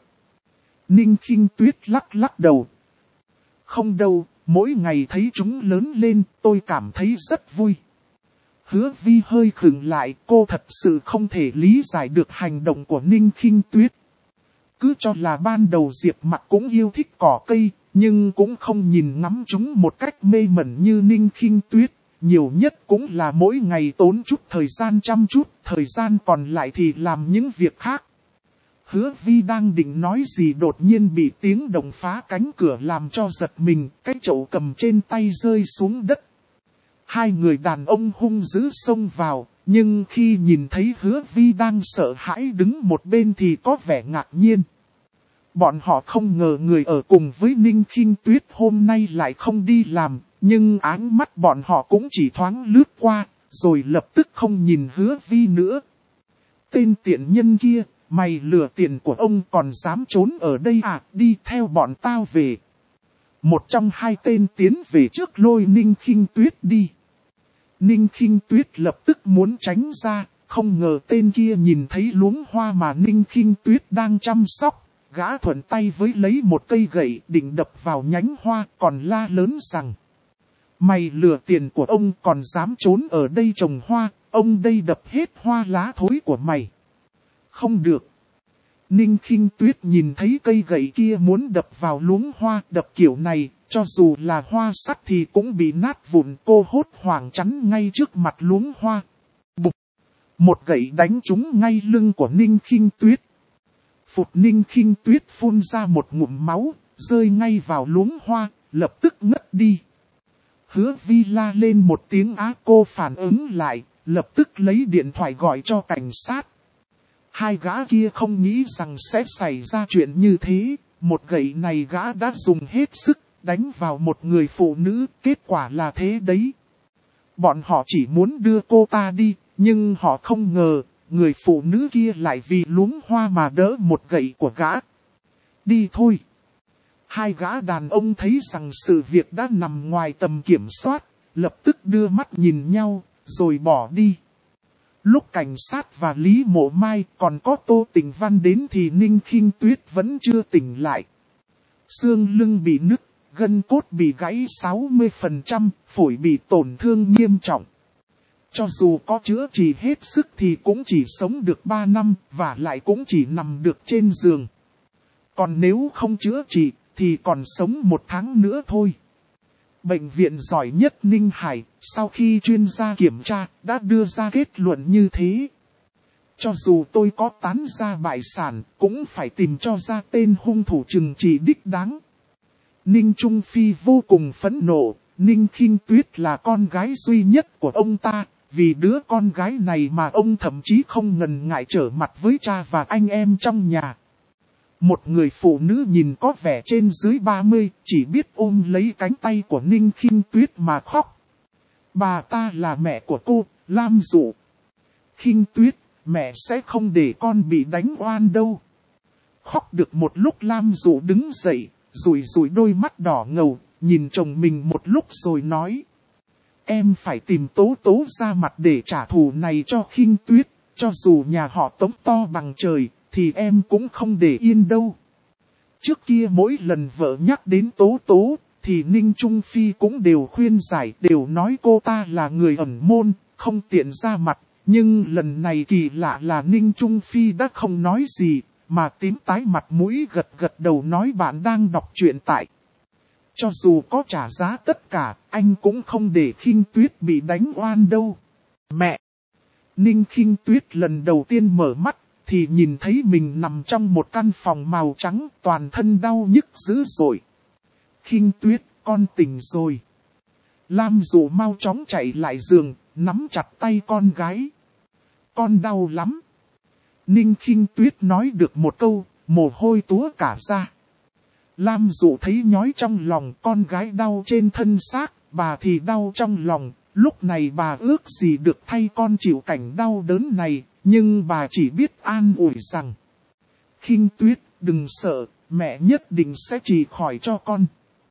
Ninh Khinh Tuyết lắc lắc đầu. Không đâu, mỗi ngày thấy chúng lớn lên, tôi cảm thấy rất vui. Hứa Vi hơi khựng lại, cô thật sự không thể lý giải được hành động của Ninh Khinh Tuyết. Cứ cho là ban đầu Diệp Mặc cũng yêu thích cỏ cây, nhưng cũng không nhìn ngắm chúng một cách mê mẩn như Ninh Khinh Tuyết. Nhiều nhất cũng là mỗi ngày tốn chút thời gian chăm chút, thời gian còn lại thì làm những việc khác. Hứa Vi đang định nói gì đột nhiên bị tiếng động phá cánh cửa làm cho giật mình, cái chậu cầm trên tay rơi xuống đất. Hai người đàn ông hung dữ xông vào, nhưng khi nhìn thấy Hứa Vi đang sợ hãi đứng một bên thì có vẻ ngạc nhiên. Bọn họ không ngờ người ở cùng với Ninh Khinh Tuyết hôm nay lại không đi làm, nhưng áng mắt bọn họ cũng chỉ thoáng lướt qua, rồi lập tức không nhìn Hứa Vi nữa. Tên tiện nhân kia, mày lừa tiền của ông còn dám trốn ở đây à, đi theo bọn tao về. Một trong hai tên tiến về trước lôi Ninh Khinh Tuyết đi. Ninh Khinh Tuyết lập tức muốn tránh ra, không ngờ tên kia nhìn thấy luống hoa mà Ninh Khinh Tuyết đang chăm sóc. Gã thuận tay với lấy một cây gậy định đập vào nhánh hoa, còn la lớn rằng: mày lừa tiền của ông còn dám trốn ở đây trồng hoa, ông đây đập hết hoa lá thối của mày. Không được. Ninh Khinh Tuyết nhìn thấy cây gậy kia muốn đập vào luống hoa, đập kiểu này, cho dù là hoa sắt thì cũng bị nát vụn. Cô hốt hoảng chắn ngay trước mặt luống hoa. Bụp! Một gậy đánh trúng ngay lưng của Ninh Khinh Tuyết. Phụt, Ninh Khinh Tuyết phun ra một ngụm máu, rơi ngay vào luống hoa, lập tức ngất đi. Hứa Vi la lên một tiếng á, cô phản ứng lại, lập tức lấy điện thoại gọi cho cảnh sát. Hai gã kia không nghĩ rằng sẽ xảy ra chuyện như thế, một gậy này gã đã dùng hết sức, đánh vào một người phụ nữ, kết quả là thế đấy. Bọn họ chỉ muốn đưa cô ta đi, nhưng họ không ngờ, người phụ nữ kia lại vì luống hoa mà đỡ một gậy của gã. Đi thôi. Hai gã đàn ông thấy rằng sự việc đã nằm ngoài tầm kiểm soát, lập tức đưa mắt nhìn nhau, rồi bỏ đi. Lúc cảnh sát và Lý Mộ Mai còn có Tô Tình Văn đến thì Ninh Khinh Tuyết vẫn chưa tỉnh lại. Xương lưng bị nứt, gân cốt bị gãy sáu mươi phần trăm, phổi bị tổn thương nghiêm trọng. Cho dù có chữa trị hết sức thì cũng chỉ sống được ba năm, và lại cũng chỉ nằm được trên giường. Còn nếu không chữa trị, thì còn sống một tháng nữa thôi. Bệnh viện giỏi nhất Ninh Hải, sau khi chuyên gia kiểm tra, đã đưa ra kết luận như thế. Cho dù tôi có tán ra bại sản, cũng phải tìm cho ra tên hung thủ trừng trị đích đáng. Ninh Trung Phi vô cùng phẫn nộ, Ninh Khinh Tuyết là con gái duy nhất của ông ta, vì đứa con gái này mà ông thậm chí không ngần ngại trở mặt với cha và anh em trong nhà. Một người phụ nữ nhìn có vẻ trên dưới ba mươi, chỉ biết ôm lấy cánh tay của Ninh Khinh Tuyết mà khóc. Bà ta là mẹ của cô, Lam Dụ. Khinh Tuyết, mẹ sẽ không để con bị đánh oan đâu. Khóc được một lúc Lam Dụ đứng dậy, rủi rủi đôi mắt đỏ ngầu, nhìn chồng mình một lúc rồi nói: em phải tìm Tố Tố ra mặt để trả thù này cho Khinh Tuyết, cho dù nhà họ Tống to bằng trời, thì em cũng không để yên đâu. Trước kia mỗi lần vợ nhắc đến Tố Tố, thì Ninh Trung Phi cũng đều khuyên giải, đều nói cô ta là người ẩn môn, không tiện ra mặt. Nhưng lần này kỳ lạ là Ninh Trung Phi đã không nói gì, mà tím tái mặt mũi gật gật đầu nói bạn đang đọc truyện tại. Cho dù có trả giá tất cả, anh cũng không để Khinh Tuyết bị đánh oan đâu. Mẹ! Ninh Khinh Tuyết lần đầu tiên mở mắt, thì nhìn thấy mình nằm trong một căn phòng màu trắng, toàn thân đau nhức dữ dội. Khinh Tuyết, con tỉnh rồi. Lam Dụ mau chóng chạy lại giường, nắm chặt tay con gái. Con đau lắm. Ninh Khinh Tuyết nói được một câu, mồ hôi túa cả ra. Lam Dụ thấy nhói trong lòng, con gái đau trên thân xác, bà thì đau trong lòng. Lúc này bà ước gì được thay con chịu cảnh đau đớn này, nhưng bà chỉ biết an ủi rằng: Khinh Tuyết, đừng sợ, mẹ nhất định sẽ trị khỏi cho con.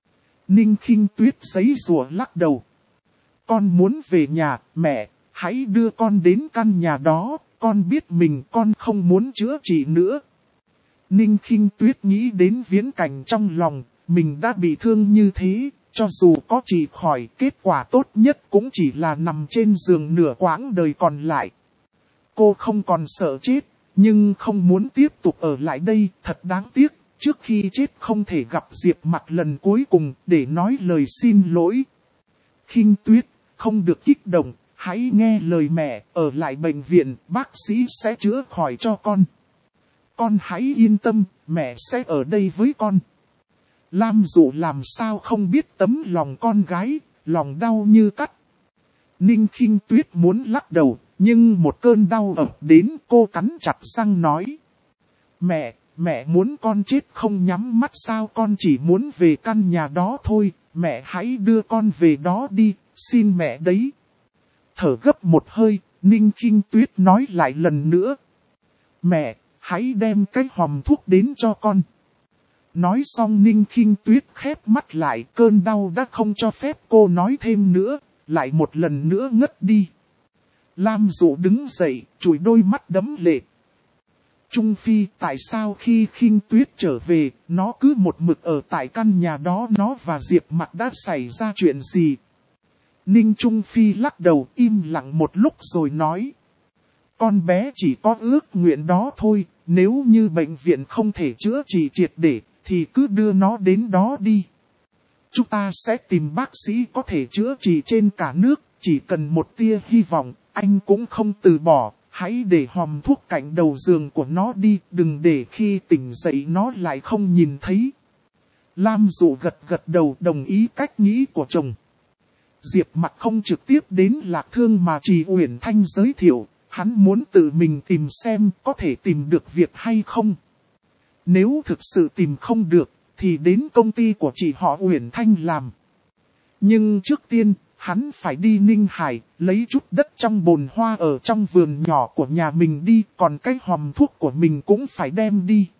Ninh Khinh Tuyết giãy giụa lắc đầu. Con muốn về nhà, mẹ, hãy đưa con đến căn nhà đó, con biết mình con không muốn chữa trị nữa. Ninh Khinh Tuyết nghĩ đến viễn cảnh trong lòng, mình đã bị thương như thế, cho dù có trị khỏi, kết quả tốt nhất cũng chỉ là nằm trên giường nửa quãng đời còn lại. Cô không còn sợ chết, nhưng không muốn tiếp tục ở lại đây, thật đáng tiếc, trước khi chết không thể gặp Diệp Mặc lần cuối cùng để nói lời xin lỗi. Khinh Tuyết, không được kích động, hãy nghe lời mẹ, ở lại bệnh viện, bác sĩ sẽ chữa khỏi cho con. Con hãy yên tâm, mẹ sẽ ở đây với con. Lam Dụ làm sao không biết tấm lòng con gái, lòng đau như cắt. Ninh Khinh Tuyết muốn lắc đầu, nhưng một cơn đau ập đến, cô cắn chặt răng nói. Mẹ, mẹ muốn con chết không nhắm mắt sao, con chỉ muốn về căn nhà đó thôi, mẹ hãy đưa con về đó đi, xin mẹ đấy. Thở gấp một hơi, Ninh Khinh Tuyết nói lại lần nữa. Mẹ, hãy đem cái hòm thuốc đến cho con. Nói xong Ninh Khinh Tuyết khép mắt lại, cơn đau đã không cho phép cô nói thêm nữa, lại một lần nữa ngất đi. Lam Dụ đứng dậy, chùi đôi mắt đẫm lệ. Trung Phi, tại sao khi Khinh Tuyết trở về, nó cứ một mực ở tại căn nhà đó, nó và Diệp Mặc đã xảy ra chuyện gì? Ninh Trung Phi lắc đầu im lặng một lúc rồi nói. Con bé chỉ có ước nguyện đó thôi, nếu như bệnh viện không thể chữa trị triệt để, thì cứ đưa nó đến đó đi. Chúng ta sẽ tìm bác sĩ có thể chữa trị trên cả nước, chỉ cần một tia hy vọng, anh cũng không từ bỏ. Hãy để hòm thuốc cạnh đầu giường của nó đi, đừng để khi tỉnh dậy nó lại không nhìn thấy. Lam Dụ gật gật đầu đồng ý cách nghĩ của chồng. Diệp Mặc không trực tiếp đến Lạc Thương mà Trì Uyển Thanh giới thiệu, hắn muốn tự mình tìm xem có thể tìm được việc hay không. Nếu thực sự tìm không được, thì đến công ty của chị họ Uyển Thanh làm. Nhưng trước tiên, hắn phải đi Ninh Hải, lấy chút đất trong bồn hoa ở trong vườn nhỏ của nhà mình đi, còn cái hòm thuốc của mình cũng phải đem đi.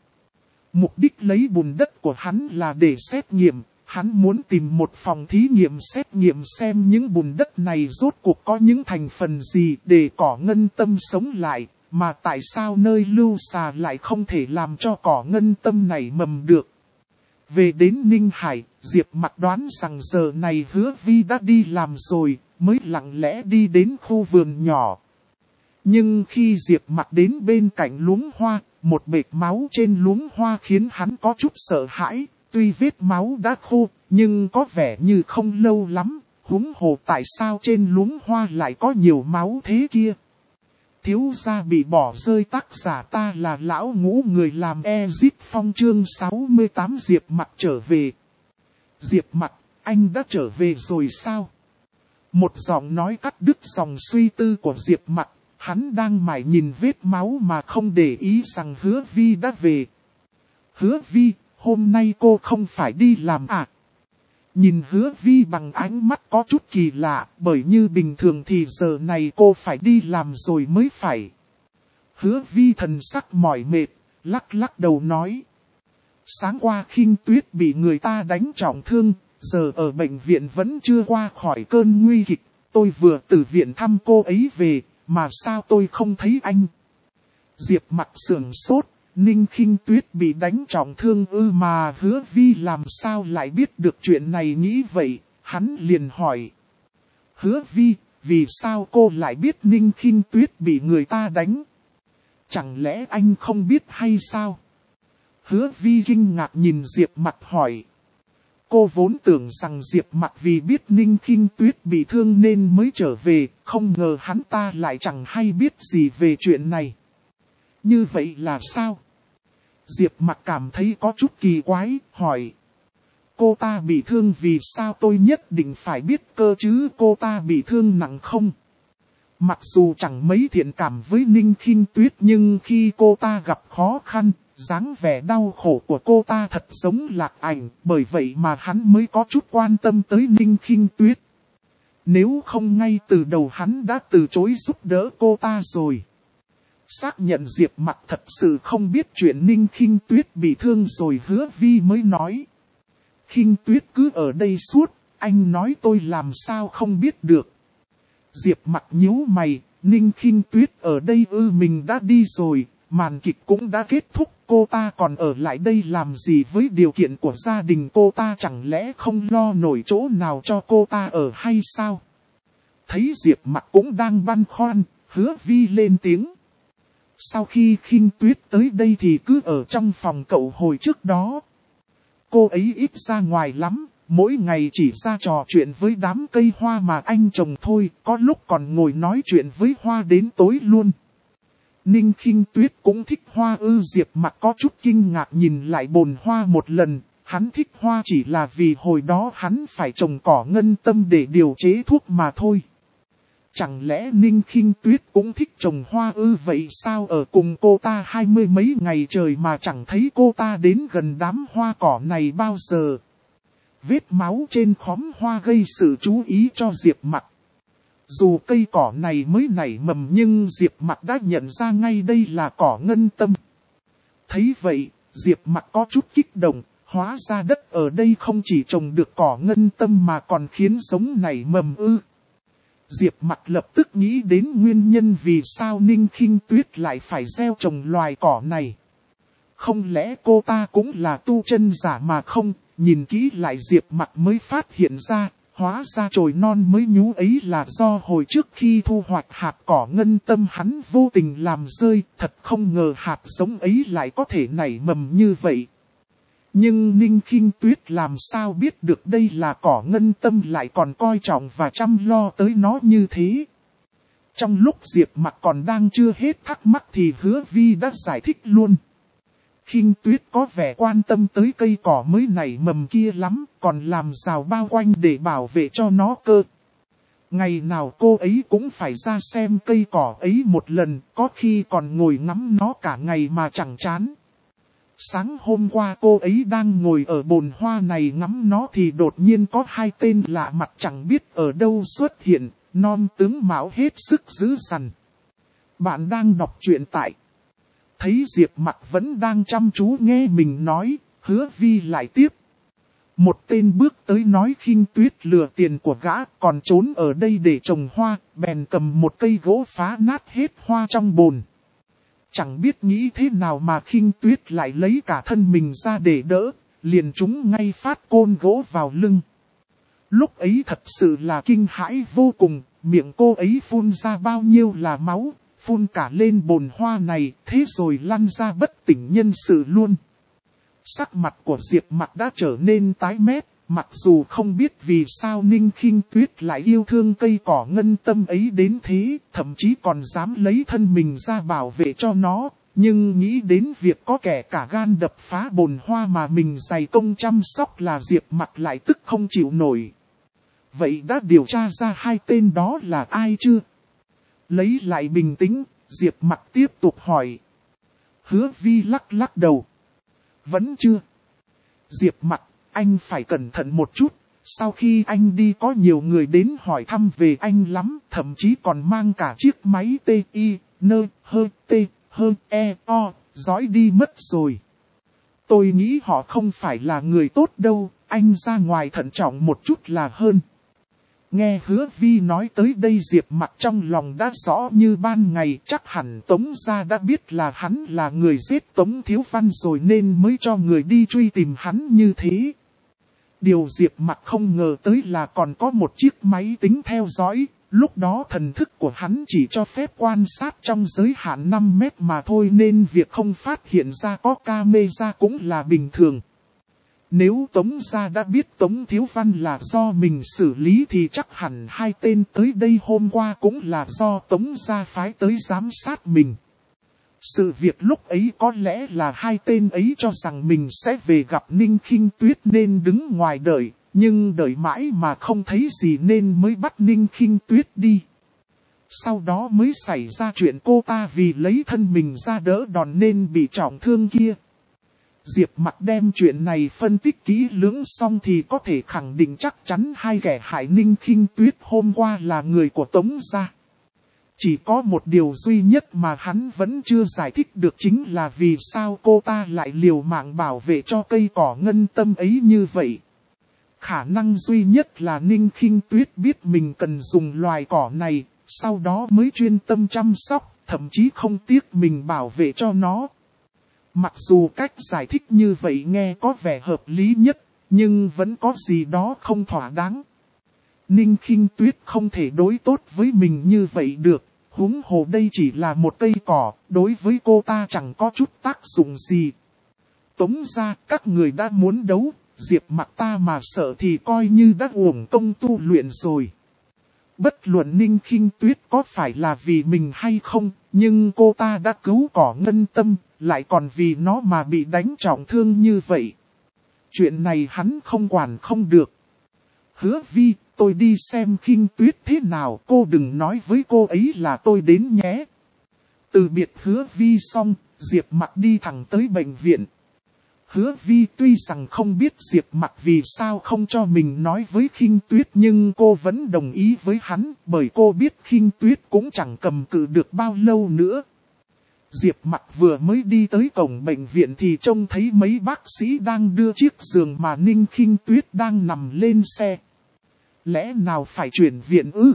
Mục đích lấy bùn đất của hắn là để xét nghiệm, hắn muốn tìm một phòng thí nghiệm xét nghiệm xem những bùn đất này rốt cuộc có những thành phần gì để cỏ ngân tâm sống lại, mà tại sao nơi lưu xà lại không thể làm cho cỏ ngân tâm này mầm được. Về đến Ninh Hải, Diệp Mặc đoán rằng giờ này Hứa Vi đã đi làm rồi, mới lặng lẽ đi đến khu vườn nhỏ. Nhưng khi Diệp Mặc đến bên cạnh luống hoa, một bệt máu trên luống hoa khiến hắn có chút sợ hãi. Tuy vết máu đã khô, nhưng có vẻ như không lâu lắm, huống hồ tại sao trên luống hoa lại có nhiều máu thế kia. Thiếu gia bị bỏ rơi, tác giả ta là lão ngũ, người làm Ezit Phong chương sáu mươi tám. Diệp Mặc trở về. Diệp Mặc, anh đã trở về rồi sao? Một giọng nói cắt đứt dòng suy tư của Diệp Mặc, hắn đang mải nhìn vết máu mà không để ý rằng Hứa Vi đã về. Hứa Vi, hôm nay cô không phải đi làm à? Nhìn Hứa Vi bằng ánh mắt có chút kỳ lạ, bởi như bình thường thì giờ này cô phải đi làm rồi mới phải. Hứa Vi thần sắc mỏi mệt, lắc lắc đầu nói. Sáng qua Khinh Tuyết bị người ta đánh trọng thương, giờ ở bệnh viện vẫn chưa qua khỏi cơn nguy kịch. Tôi vừa từ viện thăm cô ấy về, mà sao tôi không thấy anh? Diệp Mặc sửng sốt. Ninh Khinh Tuyết bị đánh trọng thương ư, mà Hứa Vi làm sao lại biết được chuyện này, nghĩ vậy, hắn liền hỏi. Hứa Vi, vì sao cô lại biết Ninh Khinh Tuyết bị người ta đánh? Chẳng lẽ anh không biết hay sao? Hứa Vi kinh ngạc nhìn Diệp Mặc hỏi. Cô vốn tưởng rằng Diệp Mặc vì biết Ninh Khinh Tuyết bị thương nên mới trở về, không ngờ hắn ta lại chẳng hay biết gì về chuyện này. Như vậy là sao? Diệp Mặc cảm thấy có chút kỳ quái, hỏi. Cô ta bị thương vì sao tôi nhất định phải biết cơ chứ, cô ta bị thương nặng không? Mặc dù chẳng mấy thiện cảm với Ninh Khinh Tuyết, nhưng khi cô ta gặp khó khăn, dáng vẻ đau khổ của cô ta thật giống Lạc Ảnh, bởi vậy mà hắn mới có chút quan tâm tới Ninh Khinh Tuyết. Nếu không ngay từ đầu hắn đã từ chối giúp đỡ cô ta rồi. Xác nhận Diệp Mặc thật sự không biết chuyện Ninh Khinh Tuyết bị thương rồi, Hứa Vi mới nói. Khinh Tuyết cứ ở đây suốt, anh nói tôi làm sao không biết được. Diệp Mặc nhíu mày, Ninh Khinh Tuyết ở đây ư? Mình đã đi rồi, màn kịch cũng đã kết thúc, cô ta còn ở lại đây làm gì với điều kiện của gia đình cô ta, chẳng lẽ không lo nổi chỗ nào cho cô ta ở hay sao? Thấy Diệp Mặc cũng đang băn khoăn, Hứa Vi lên tiếng. Sau khi Khinh Tuyết tới đây thì cứ ở trong phòng cậu hồi trước đó. Cô ấy ít ra ngoài lắm, mỗi ngày chỉ ra trò chuyện với đám cây hoa mà anh trồng thôi, có lúc còn ngồi nói chuyện với hoa đến tối luôn. Ninh Khinh Tuyết cũng thích hoa ư? Diệp Mặc có chút kinh ngạc nhìn lại bồn hoa một lần, hắn thích hoa chỉ là vì hồi đó hắn phải trồng cỏ ngân tâm để điều chế thuốc mà thôi. Chẳng lẽ Ninh Khinh Tuyết cũng thích trồng hoa ư? Vậy sao ở cùng cô ta hai mươi mấy ngày trời mà chẳng thấy cô ta đến gần đám hoa cỏ này bao giờ? Vết máu trên khóm hoa gây sự chú ý cho Diệp Mặc. Dù cây cỏ này mới nảy mầm nhưng Diệp Mặc đã nhận ra ngay đây là cỏ ngân tâm. Thấy vậy, Diệp Mặc có chút kích động, hóa ra đất ở đây không chỉ trồng được cỏ ngân tâm mà còn khiến giống nảy mầm ư. Diệp Mặc lập tức nghĩ đến nguyên nhân vì sao Ninh Khinh Tuyết lại phải gieo trồng loài cỏ này. Không lẽ cô ta cũng là tu chân giả mà không? Nhìn kỹ lại Diệp Mặc mới phát hiện ra, hóa ra chồi non mới nhú ấy là do hồi trước khi thu hoạch hạt cỏ ngân tâm hắn vô tình làm rơi, thật không ngờ hạt giống ấy lại có thể nảy mầm như vậy. Nhưng Ninh Khinh Tuyết làm sao biết được đây là cỏ ngân tâm lại còn coi trọng và chăm lo tới nó như thế. Trong lúc Diệp Mặc còn đang chưa hết thắc mắc thì Hứa Vi đã giải thích luôn. Khinh Tuyết có vẻ quan tâm tới cây cỏ mới nảy mầm kia lắm, còn làm rào bao quanh để bảo vệ cho nó cơ. Ngày nào cô ấy cũng phải ra xem cây cỏ ấy một lần, có khi còn ngồi ngắm nó cả ngày mà chẳng chán. Sáng hôm qua cô ấy đang ngồi ở bồn hoa này ngắm nó thì đột nhiên có hai tên lạ mặt chẳng biết ở đâu xuất hiện, non tướng mạo hết sức dữ dằn. Bạn đang đọc truyện tại. Thấy Diệp Mặc vẫn đang chăm chú nghe mình nói, Hứa Vi lại tiếp. Một tên bước tới nói Khinh Tuyết lừa tiền của gã còn trốn ở đây để trồng hoa, bèn cầm một cây gỗ phá nát hết hoa trong bồn. Chẳng biết nghĩ thế nào mà Khinh Tuyết lại lấy cả thân mình ra để đỡ, liền trúng ngay phát côn gỗ vào lưng. Lúc ấy thật sự là kinh hãi vô cùng, miệng cô ấy phun ra bao nhiêu là máu, phun cả lên bồn hoa này, thế rồi lăn ra bất tỉnh nhân sự luôn. Sắc mặt của Diệp Mặc đã trở nên tái mét, mặc dù không biết vì sao Ninh Khinh Tuyết lại yêu thương cây cỏ ngân tâm ấy đến thế, thậm chí còn dám lấy thân mình ra bảo vệ cho nó, nhưng nghĩ đến việc có kẻ cả gan đập phá bồn hoa mà mình dày công chăm sóc là Diệp Mặc lại tức không chịu nổi. Vậy đã điều tra ra hai tên đó là ai chưa? Lấy lại bình tĩnh, Diệp Mặc tiếp tục hỏi. Hứa Vi lắc lắc đầu. Vẫn chưa. Diệp Mặc, anh phải cẩn thận một chút. Sau khi anh đi có nhiều người đến hỏi thăm về anh lắm, thậm chí còn mang cả chiếc máy T I, N, H, T, H, E, O, dõi đi mất rồi. Tôi nghĩ họ không phải là người tốt đâu, anh ra ngoài thận trọng một chút là hơn. Nghe Hứa Vi nói tới đây Diệp Mặc trong lòng đã rõ như ban ngày, chắc hẳn Tống gia đã biết là hắn là người giết Tống Thiếu Văn rồi nên mới cho người đi truy tìm hắn như thế. Điều Diệp Mặc không ngờ tới là còn có một chiếc máy tính theo dõi, lúc đó thần thức của hắn chỉ cho phép quan sát trong giới hạn năm mét mà thôi nên việc không phát hiện ra có camera cũng là bình thường. Nếu Tống gia đã biết Tống Thiếu Văn là do mình xử lý thì chắc hẳn hai tên tới đây hôm qua cũng là do Tống gia phái tới giám sát mình. Sự việc lúc ấy có lẽ là hai tên ấy cho rằng mình sẽ về gặp Ninh Khinh Tuyết nên đứng ngoài đợi, nhưng đợi mãi mà không thấy gì nên mới bắt Ninh Khinh Tuyết đi. Sau đó mới xảy ra chuyện cô ta vì lấy thân mình ra đỡ đòn nên bị trọng thương kia. Diệp Mặc đem chuyện này phân tích kỹ lưỡng xong thì có thể khẳng định chắc chắn hai kẻ hại Ninh Khinh Tuyết hôm qua là người của Tống gia. Chỉ có một điều duy nhất mà hắn vẫn chưa giải thích được chính là vì sao cô ta lại liều mạng bảo vệ cho cây cỏ ngân tâm ấy như vậy. Khả năng duy nhất là Ninh Khinh Tuyết biết mình cần dùng loài cỏ này, sau đó mới chuyên tâm chăm sóc, thậm chí không tiếc mình bảo vệ cho nó. Mặc dù cách giải thích như vậy nghe có vẻ hợp lý nhất, nhưng vẫn có gì đó không thỏa đáng. Ninh Khinh Tuyết không thể đối tốt với mình như vậy được, huống hồ đây chỉ là một cây cỏ, đối với cô ta chẳng có chút tác dụng gì. Tống ra, các người đã muốn đấu, Diệp Mặc ta mà sợ thì coi như đã uổng công tu luyện rồi. Bất luận Ninh Khinh Tuyết có phải là vì mình hay không, nhưng cô ta đã cứu cỏ ngân tâm, lại còn vì nó mà bị đánh trọng thương như vậy. Chuyện này hắn không quản không được. Hứa Vi, tôi đi xem Khinh Tuyết thế nào, cô đừng nói với cô ấy là tôi đến nhé. Từ biệt Hứa Vi xong, Diệp Mặc đi thẳng tới bệnh viện. Hứa Vi tuy rằng không biết Diệp Mặc vì sao không cho mình nói với Khinh Tuyết, nhưng cô vẫn đồng ý với hắn, bởi cô biết Khinh Tuyết cũng chẳng cầm cự được bao lâu nữa. Diệp Mặc vừa mới đi tới cổng bệnh viện thì trông thấy mấy bác sĩ đang đưa chiếc giường mà Ninh Khinh Tuyết đang nằm lên xe. Lẽ nào phải chuyển viện ư?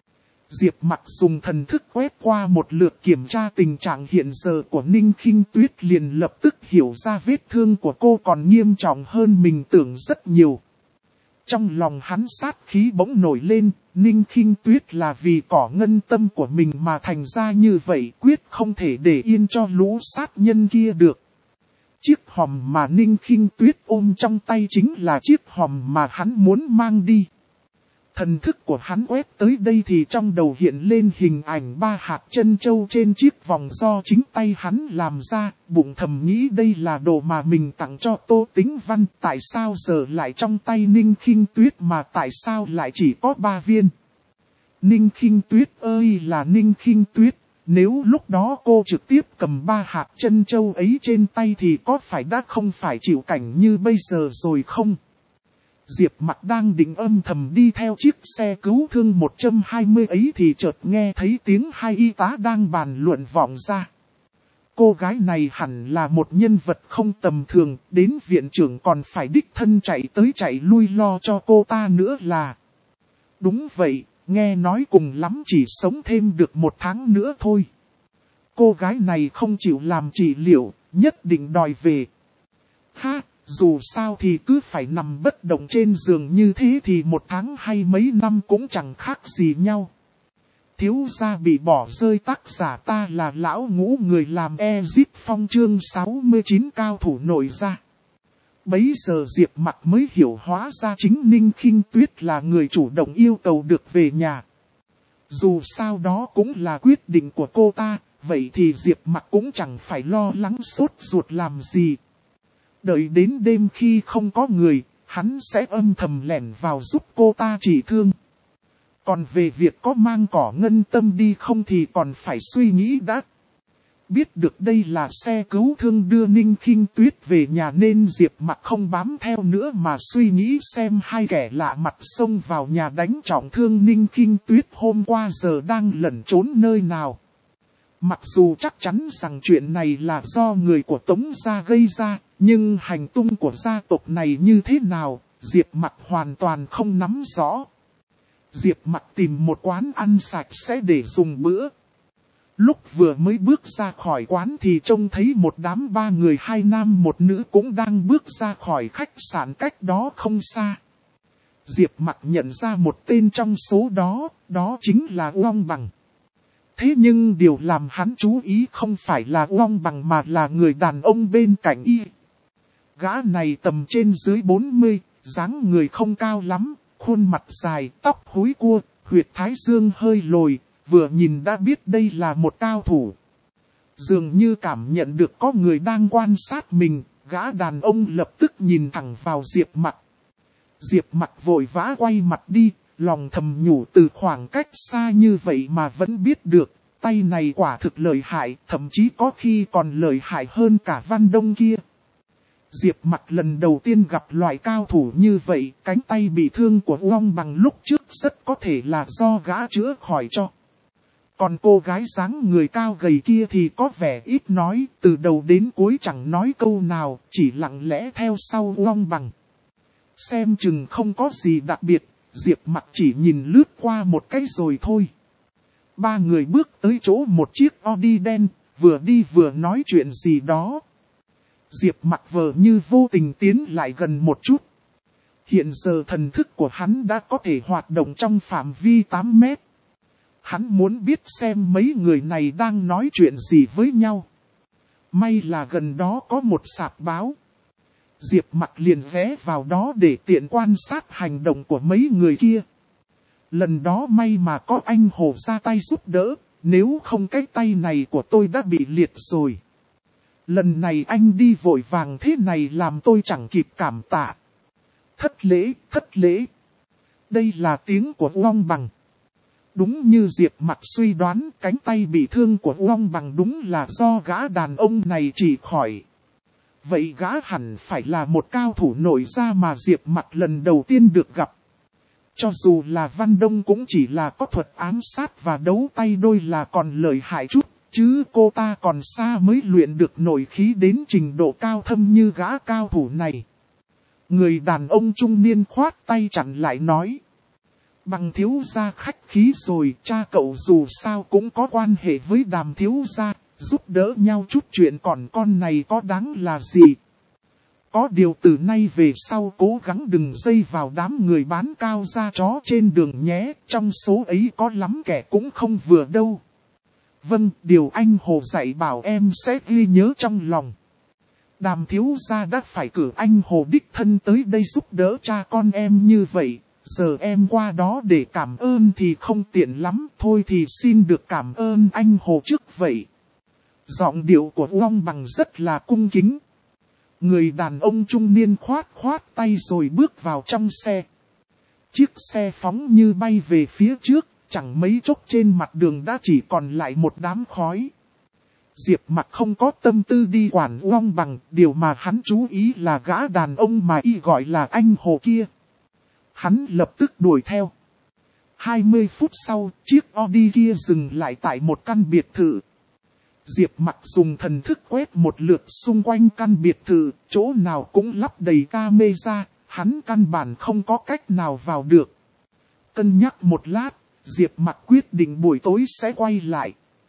Diệp Mặc dùng thần thức quét qua một lượt kiểm tra tình trạng hiện giờ của Ninh Khinh Tuyết, liền lập tức hiểu ra vết thương của cô còn nghiêm trọng hơn mình tưởng rất nhiều. Trong lòng hắn sát khí bỗng nổi lên, Ninh Khinh Tuyết là vì cỏ ngân tâm của mình mà thành ra như vậy, quyết không thể để yên cho lũ sát nhân kia được. Chiếc hòm mà Ninh Khinh Tuyết ôm trong tay chính là chiếc hòm mà hắn muốn mang đi. Thần thức của hắn quét tới đây thì trong đầu hiện lên hình ảnh ba hạt trân châu trên chiếc vòng do chính tay hắn làm ra, bụng thầm nghĩ đây là đồ mà mình tặng cho Tô Tĩnh Văn, tại sao giờ lại trong tay Ninh Khinh Tuyết mà tại sao lại chỉ có ba viên. Ninh Khinh Tuyết ơi là Ninh Khinh Tuyết, nếu lúc đó cô trực tiếp cầm ba hạt trân châu ấy trên tay thì có phải đã không phải chịu cảnh như bây giờ rồi không? Diệp Mặc đang định âm thầm đi theo chiếc xe cứu thương một trăm hai mươi ấy thì chợt nghe thấy tiếng hai y tá đang bàn luận vọng ra. Cô gái này hẳn là một nhân vật không tầm thường, đến viện trưởng còn phải đích thân chạy tới chạy lui lo cho cô ta nữa là. Đúng vậy, nghe nói cùng lắm chỉ sống thêm được một tháng nữa thôi. Cô gái này không chịu làm trị liệu, nhất định đòi về. Ha! Dù sao thì cứ phải nằm bất động trên giường như thế thì một tháng hay mấy năm cũng chẳng khác gì nhau. Thiếu gia bị bỏ rơi, tác giả ta là lão ngũ, người làm Ezit Phong chương sáu mươi chín cao thủ nổi ra. Bấy giờ Diệp Mặc mới hiểu hóa ra chính Ninh Khinh Tuyết là người chủ động yêu cầu được về nhà. Dù sao đó cũng là quyết định của cô ta, vậy thì Diệp Mặc cũng chẳng phải lo lắng sốt ruột làm gì. Đợi đến đêm khi không có người, hắn sẽ âm thầm lẻn vào giúp cô ta trị thương. Còn về việc có mang cỏ ngân tâm đi không thì còn phải suy nghĩ đã. Biết được đây là xe cứu thương đưa Ninh Khinh Tuyết về nhà nên Diệp Mặc không bám theo nữa mà suy nghĩ xem hai kẻ lạ mặt xông vào nhà đánh trọng thương Ninh Khinh Tuyết hôm qua giờ đang lẩn trốn nơi nào. Mặc dù chắc chắn rằng chuyện này là do người của Tống gia gây ra, nhưng hành tung của gia tộc này như thế nào, Diệp Mặc hoàn toàn không nắm rõ. Diệp Mặc tìm một quán ăn sạch sẽ để dùng bữa. Lúc vừa mới bước ra khỏi quán thì trông thấy một đám ba người, hai nam một nữ cũng đang bước ra khỏi khách sạn cách đó không xa. Diệp Mặc nhận ra một tên trong số đó, đó chính là Uông Bằng. Thế nhưng điều làm hắn chú ý không phải là Uông Bằng mà là người đàn ông bên cạnh y. Gã này tầm trên dưới bốn mươi, dáng người không cao lắm, khuôn mặt dài, tóc húi cua, huyệt thái dương hơi lồi, vừa nhìn đã biết đây là một cao thủ. Dường như cảm nhận được có người đang quan sát mình, gã đàn ông lập tức nhìn thẳng vào Diệp Mặc. Diệp Mặc vội vã quay mặt đi, lòng thầm nhủ từ khoảng cách xa như vậy mà vẫn biết được, tay này quả thực lợi hại, thậm chí có khi còn lợi hại hơn cả Văn Đông kia. Diệp Mặc lần đầu tiên gặp loại cao thủ như vậy, cánh tay bị thương của Uông Bằng lúc trước rất có thể là do gã chữa khỏi cho. Còn cô gái dáng người cao gầy kia thì có vẻ ít nói, từ đầu đến cuối chẳng nói câu nào, chỉ lặng lẽ theo sau Uông Bằng. Xem chừng không có gì đặc biệt, Diệp Mặc chỉ nhìn lướt qua một cái rồi thôi. Ba người bước tới chỗ một chiếc Audi đen, vừa đi vừa nói chuyện gì đó. Diệp Mặc vờ như vô tình tiến lại gần một chút. Hiện giờ thần thức của hắn đã có thể hoạt động trong phạm vi tám mét. Hắn muốn biết xem mấy người này đang nói chuyện gì với nhau. May là gần đó có một sạp báo. Diệp Mặc liền ghé vào đó để tiện quan sát hành động của mấy người kia. Lần đó may mà có anh Hồ ra tay giúp đỡ, nếu không cái tay này của tôi đã bị liệt rồi. Lần này anh đi vội vàng thế này làm tôi chẳng kịp cảm tạ. Thất lễ, thất lễ. Đây là tiếng của Uông Bằng. Đúng như Diệp Mặc suy đoán, cánh tay bị thương của Uông Bằng đúng là do gã đàn ông này trị khỏi. Vậy gã hẳn phải là một cao thủ nổi ra mà Diệp Mặc lần đầu tiên được gặp. Cho dù là Văn Đông cũng chỉ là có thuật ám sát và đấu tay đôi là còn lợi hại chút, chứ cô ta còn xa mới luyện được nội khí đến trình độ cao thâm như gã cao thủ này. Người đàn ông trung niên khoát tay chặn lại nói. Bằng thiếu gia khách khí rồi, cha cậu dù sao cũng có quan hệ với Đàm thiếu gia, giúp đỡ nhau chút chuyện còn con này có đáng là gì. Có điều từ nay về sau cố gắng đừng dây vào đám người bán cao da chó trên đường nhé, trong số ấy có lắm kẻ cũng không vừa đâu. Vâng, điều anh Hồ dạy bảo em sẽ ghi nhớ trong lòng. Đàm thiếu gia đã phải cử anh Hồ đích thân tới đây giúp đỡ cha con em như vậy. Giờ em qua đó để cảm ơn thì không tiện lắm, thôi thì xin được cảm ơn anh Hồ trước vậy. Giọng điệu của Uông Bằng rất là cung kính. Người đàn ông trung niên khoát khoát tay rồi bước vào trong xe. Chiếc xe phóng như bay về phía trước, chẳng mấy chốc trên mặt đường đã chỉ còn lại một đám khói. Diệp Mặc không có tâm tư đi quản Uông Bằng, điều mà hắn chú ý là gã đàn ông mà y gọi là anh Hồ kia. Hắn lập tức đuổi theo. hai mươi phút sau, chiếc Audi kia dừng lại tại một căn biệt thự. Diệp Mặc dùng thần thức quét một lượt xung quanh căn biệt thự, chỗ nào cũng lắp đầy camera, hắn căn bản không có cách nào vào được. Cân nhắc một lát, Diệp Mặc quyết định buổi tối sẽ quay lại.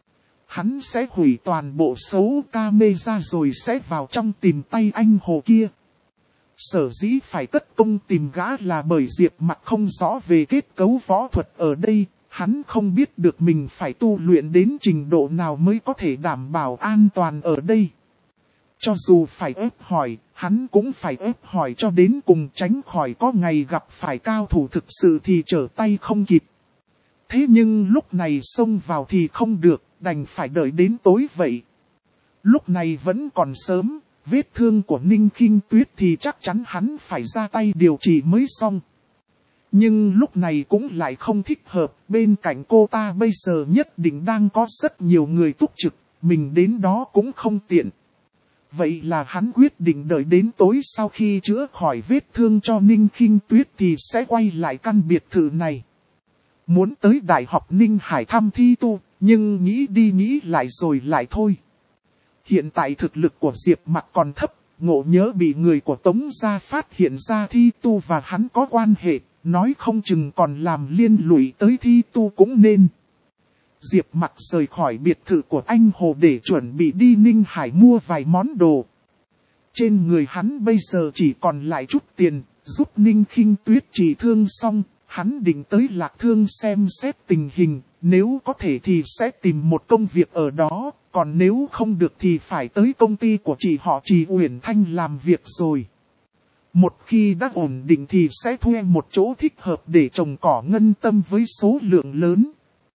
Hắn sẽ hủy toàn bộ số camera rồi sẽ vào trong tìm tay anh Hồ kia. Sở dĩ phải tất công tìm gã là bởi Diệp Mặc không rõ về kết cấu võ thuật ở đây, hắn không biết được mình phải tu luyện đến trình độ nào mới có thể đảm bảo an toàn ở đây. Cho dù phải ép hỏi, hắn cũng phải ép hỏi cho đến cùng tránh khỏi có ngày gặp phải cao thủ thực sự thì trở tay không kịp. Thế nhưng lúc này xông vào thì không được, đành phải đợi đến tối vậy. Lúc này vẫn còn sớm. Vết thương của Ninh Khinh Tuyết thì chắc chắn hắn phải ra tay điều trị mới xong. Nhưng lúc này cũng lại không thích hợp, bên cạnh cô ta bây giờ nhất định đang có rất nhiều người túc trực, mình đến đó cũng không tiện. Vậy là hắn quyết định đợi đến tối sau khi chữa khỏi vết thương cho Ninh Khinh Tuyết thì sẽ quay lại căn biệt thự này. Muốn tới Đại học Ninh Hải thăm thi tu, nhưng nghĩ đi nghĩ lại rồi lại thôi. Hiện tại thực lực của Diệp Mặc còn thấp, ngộ nhớ bị người của Tống gia phát hiện ra thi tu và hắn có quan hệ, nói không chừng còn làm liên lụy tới thi tu cũng nên. Diệp Mặc rời khỏi biệt thự của anh Hồ để chuẩn bị đi Ninh Hải mua vài món đồ. Trên người hắn bây giờ chỉ còn lại chút tiền, giúp Ninh Khinh Tuyết trị thương xong, hắn định tới Lạc Thương xem xét tình hình, nếu có thể thì sẽ tìm một công việc ở đó. Còn nếu không được thì phải tới công ty của chị họ Trì Uyển Thanh làm việc rồi. Một khi đã ổn định thì sẽ thuê một chỗ thích hợp để trồng cỏ ngân tâm với số lượng lớn.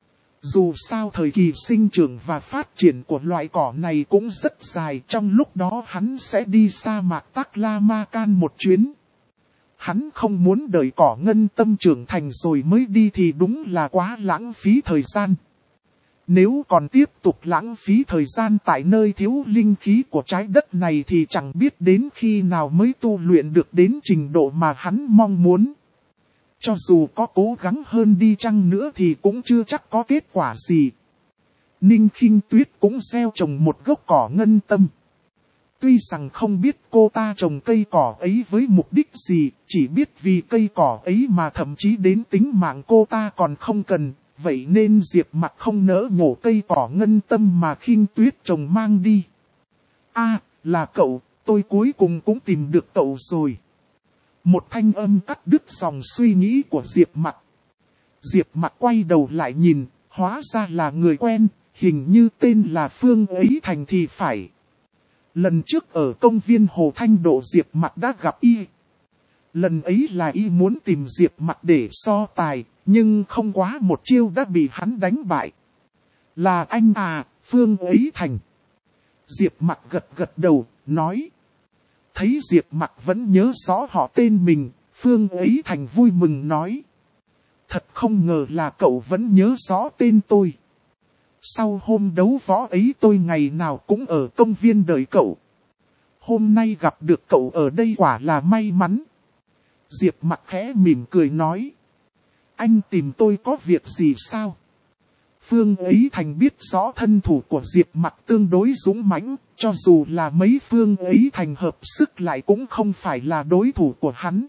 Dù sao thời kỳ sinh trưởng và phát triển của loại cỏ này cũng rất dài, trong lúc đó hắn sẽ đi sa mạc Taklamakan một chuyến. Hắn không muốn đợi cỏ ngân tâm trưởng thành rồi mới đi thì đúng là quá lãng phí thời gian. Nếu còn tiếp tục lãng phí thời gian tại nơi thiếu linh khí của trái đất này thì chẳng biết đến khi nào mới tu luyện được đến trình độ mà hắn mong muốn. Cho dù có cố gắng hơn đi chăng nữa thì cũng chưa chắc có kết quả gì. Ninh Khinh Tuyết cũng gieo trồng một gốc cỏ ngân tâm. Tuy rằng không biết cô ta trồng cây cỏ ấy với mục đích gì, chỉ biết vì cây cỏ ấy mà thậm chí đến tính mạng cô ta còn không cần. vậy nên Diệp Mặc không nỡ nhổ cây cỏ ngân tâm mà Khinh Tuyết trồng mang đi. A, à, là cậu, tôi cuối cùng cũng tìm được cậu rồi. Một thanh âm cắt đứt dòng suy nghĩ của Diệp Mặc. Diệp Mặc quay đầu lại nhìn, hóa ra là người quen, hình như tên là Phương Ấy Thành thì phải. Lần trước ở công viên Hồ Thanh Độ Diệp Mặc đã gặp y. Lần ấy là y muốn tìm Diệp Mặc để so tài, nhưng không quá một chiêu đã bị hắn đánh bại. Là anh à, Phương Ấy Thành. Diệp Mặc gật gật đầu, nói. Thấy Diệp Mặc vẫn nhớ rõ họ tên mình, Phương Ấy Thành vui mừng nói. Thật không ngờ là cậu vẫn nhớ rõ tên tôi. Sau hôm đấu võ ấy tôi ngày nào cũng ở công viên đợi cậu. Hôm nay gặp được cậu ở đây quả là may mắn. Diệp Mặc khẽ mỉm cười nói. Anh tìm tôi có việc gì sao? Phương Ấy Thành biết rõ thân thủ của Diệp Mặc tương đối dũng mãnh, cho dù là mấy Phương Ấy Thành hợp sức lại cũng không phải là đối thủ của hắn.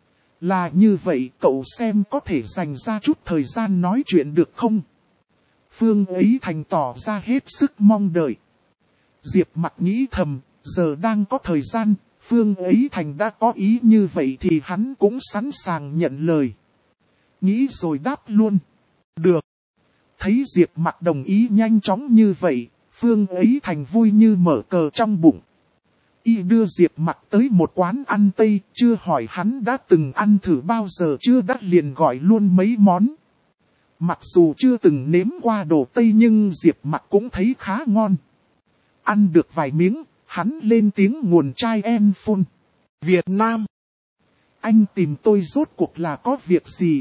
Là như vậy cậu xem có thể dành ra chút thời gian nói chuyện được không? Phương Ấy Thành tỏ ra hết sức mong đợi. Diệp Mặc nghĩ thầm, giờ đang có thời gian, Phương Ấy Thành đã có ý như vậy thì hắn cũng sẵn sàng nhận lời. Nghĩ rồi đáp luôn. Được. Thấy Diệp Mặc đồng ý nhanh chóng như vậy, Phương Ấy Thành vui như mở cờ trong bụng. Y đưa Diệp Mặc tới một quán ăn Tây, chưa hỏi hắn đã từng ăn thử bao giờ chưa đã liền gọi luôn mấy món. Mặc dù chưa từng nếm qua đồ Tây nhưng Diệp Mặc cũng thấy khá ngon. Ăn được vài miếng, hắn lên tiếng nguồn chai em phun. Việt Nam. Anh tìm tôi rốt cuộc là có việc gì?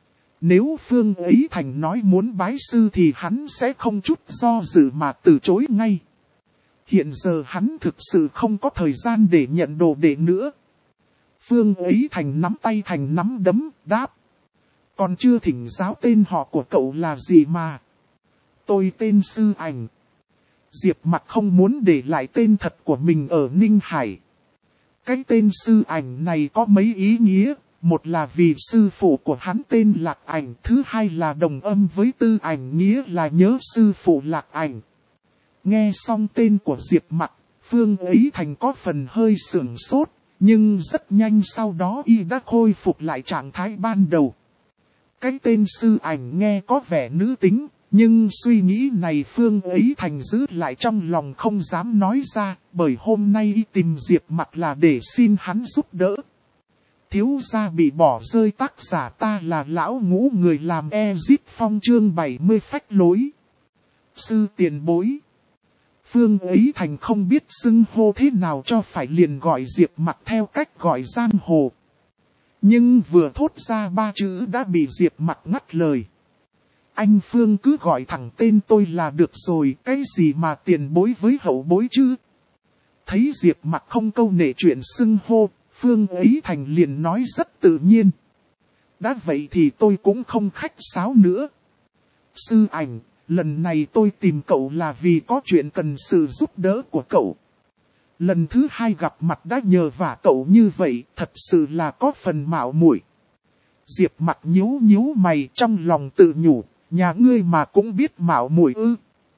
Nếu Phương Ấy Thành nói muốn bái sư thì hắn sẽ không chút do dự mà từ chối ngay. Hiện giờ hắn thực sự không có thời gian để nhận đồ đệ nữa. Phương Ấy Thành nắm tay thành nắm đấm, đáp. Còn chưa thỉnh giáo tên họ của cậu là gì mà? Tôi tên Sư Ảnh. Diệp Mặc không muốn để lại tên thật của mình ở Ninh Hải. Cái tên Sư Ảnh này có mấy ý nghĩa. Một là vì sư phụ của hắn tên Lạc Ảnh. Thứ hai là đồng âm với Tư Ảnh nghĩa là nhớ sư phụ Lạc Ảnh. Nghe xong tên của Diệp Mặc, Phương Ấy Thành có phần hơi sửng sốt. Nhưng rất nhanh sau đó y đã khôi phục lại trạng thái ban đầu. Cái tên Sư Ảnh nghe có vẻ nữ tính, nhưng suy nghĩ này Phương Ấy Thành giữ lại trong lòng không dám nói ra, bởi hôm nay y tìm Diệp Mặc là để xin hắn giúp đỡ. Thiếu gia bị bỏ rơi tác giả ta là lão ngũ người làm Exit Phong chương bảy mươi phách lối. Sư tiền bối. Phương Ấy Thành không biết xưng hô thế nào cho phải liền gọi Diệp Mặc theo cách gọi giang hồ. Nhưng vừa thốt ra ba chữ đã bị Diệp Mặc ngắt lời. Anh Phương cứ gọi thẳng tên tôi là được rồi, cái gì mà tiền bối với hậu bối chứ? Thấy Diệp Mặc không câu nệ chuyện xưng hô, Phương Ấy Thành liền nói rất tự nhiên. Đã vậy thì tôi cũng không khách sáo nữa. Sư Ảnh, lần này tôi tìm cậu là vì có chuyện cần sự giúp đỡ của cậu. Lần thứ hai gặp mặt đã nhờ vả cậu như vậy, thật sự là có phần mạo muội. Diệp Mặc nhíu nhíu mày trong lòng tự nhủ, nhà ngươi mà cũng biết mạo muội ư?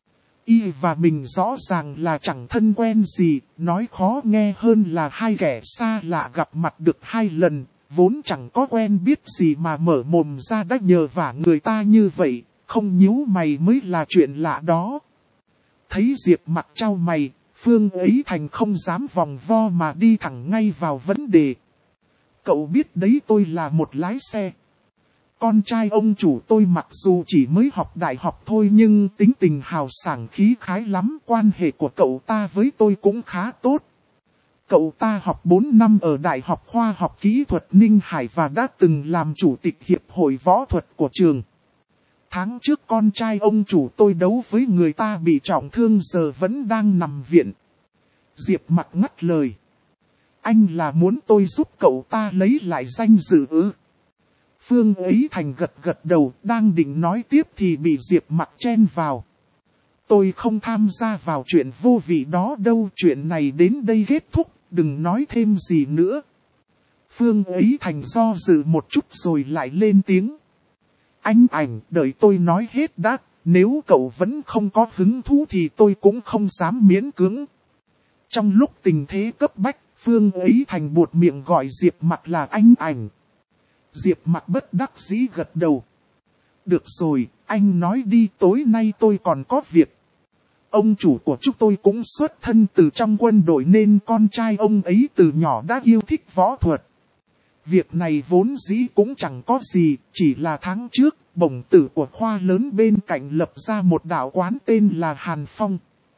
Y và mình rõ ràng là chẳng thân quen gì, nói khó nghe hơn là hai kẻ xa lạ gặp mặt được hai lần, vốn chẳng có quen biết gì mà mở mồm ra đã nhờ vả người ta như vậy, không nhíu mày mới là chuyện lạ đó. Thấy Diệp Mặc trao mày, Phương Ấy Thành không dám vòng vo mà đi thẳng ngay vào vấn đề. Cậu biết đấy, tôi là một lái xe. Con trai ông chủ tôi mặc dù chỉ mới học đại học thôi nhưng tính tình hào sảng khí khái lắm, quan hệ của cậu ta với tôi cũng khá tốt. Cậu ta học bốn năm ở Đại học Khoa học Kỹ thuật Ninh Hải và đã từng làm chủ tịch hiệp hội võ thuật của trường. Tháng trước con trai ông chủ tôi đấu với người ta bị trọng thương giờ vẫn đang nằm viện. Diệp Mặc ngắt lời. Anh là muốn tôi giúp cậu ta lấy lại danh dự ư? Phương Ấy Thành gật gật đầu, đang định nói tiếp thì bị Diệp Mặc chen vào. Tôi không tham gia vào chuyện vô vị đó đâu, chuyện này đến đây kết thúc, đừng nói thêm gì nữa. Phương Ấy Thành do dự một chút rồi lại lên tiếng. Anh Ảnh, đợi tôi nói hết đã, nếu cậu vẫn không có hứng thú thì tôi cũng không dám miễn cưỡng. Trong lúc tình thế cấp bách, Phương Ấy Thành buột miệng gọi Diệp Mặc là Anh Ảnh. Diệp Mặc bất đắc dĩ gật đầu. Được rồi, anh nói đi, tối nay tôi còn có việc. Ông chủ của chúng tôi cũng xuất thân từ trong quân đội nên con trai ông ấy từ nhỏ đã yêu thích võ thuật. Việc này vốn dĩ cũng chẳng có gì, chỉ là tháng trước, bổng tử của khoa lớn bên cạnh lập ra một đạo quán tên là Hàn Phong.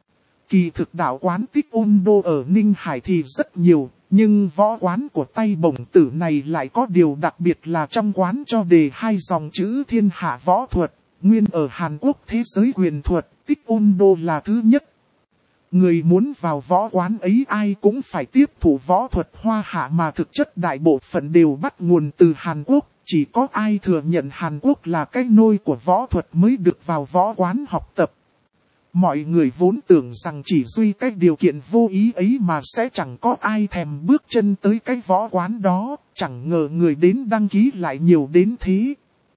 Kỳ thực đạo quán Taekwondo ở Ninh Hải thì rất nhiều, nhưng võ quán của tay bổng tử này lại có điều đặc biệt là trong quán cho đề hai dòng chữ thiên hạ võ thuật, nguyên ở Hàn Quốc thế giới quyền thuật, Taekwondo là thứ nhất. Người muốn vào võ quán ấy ai cũng phải tiếp thụ võ thuật Hoa Hạ mà thực chất đại bộ phận đều bắt nguồn từ Hàn Quốc, chỉ có ai thừa nhận Hàn Quốc là cái nôi của võ thuật mới được vào võ quán học tập. Mọi người vốn tưởng rằng chỉ duy cái điều kiện vô ý ấy mà sẽ chẳng có ai thèm bước chân tới cái võ quán đó, chẳng ngờ người đến đăng ký lại nhiều đến thế.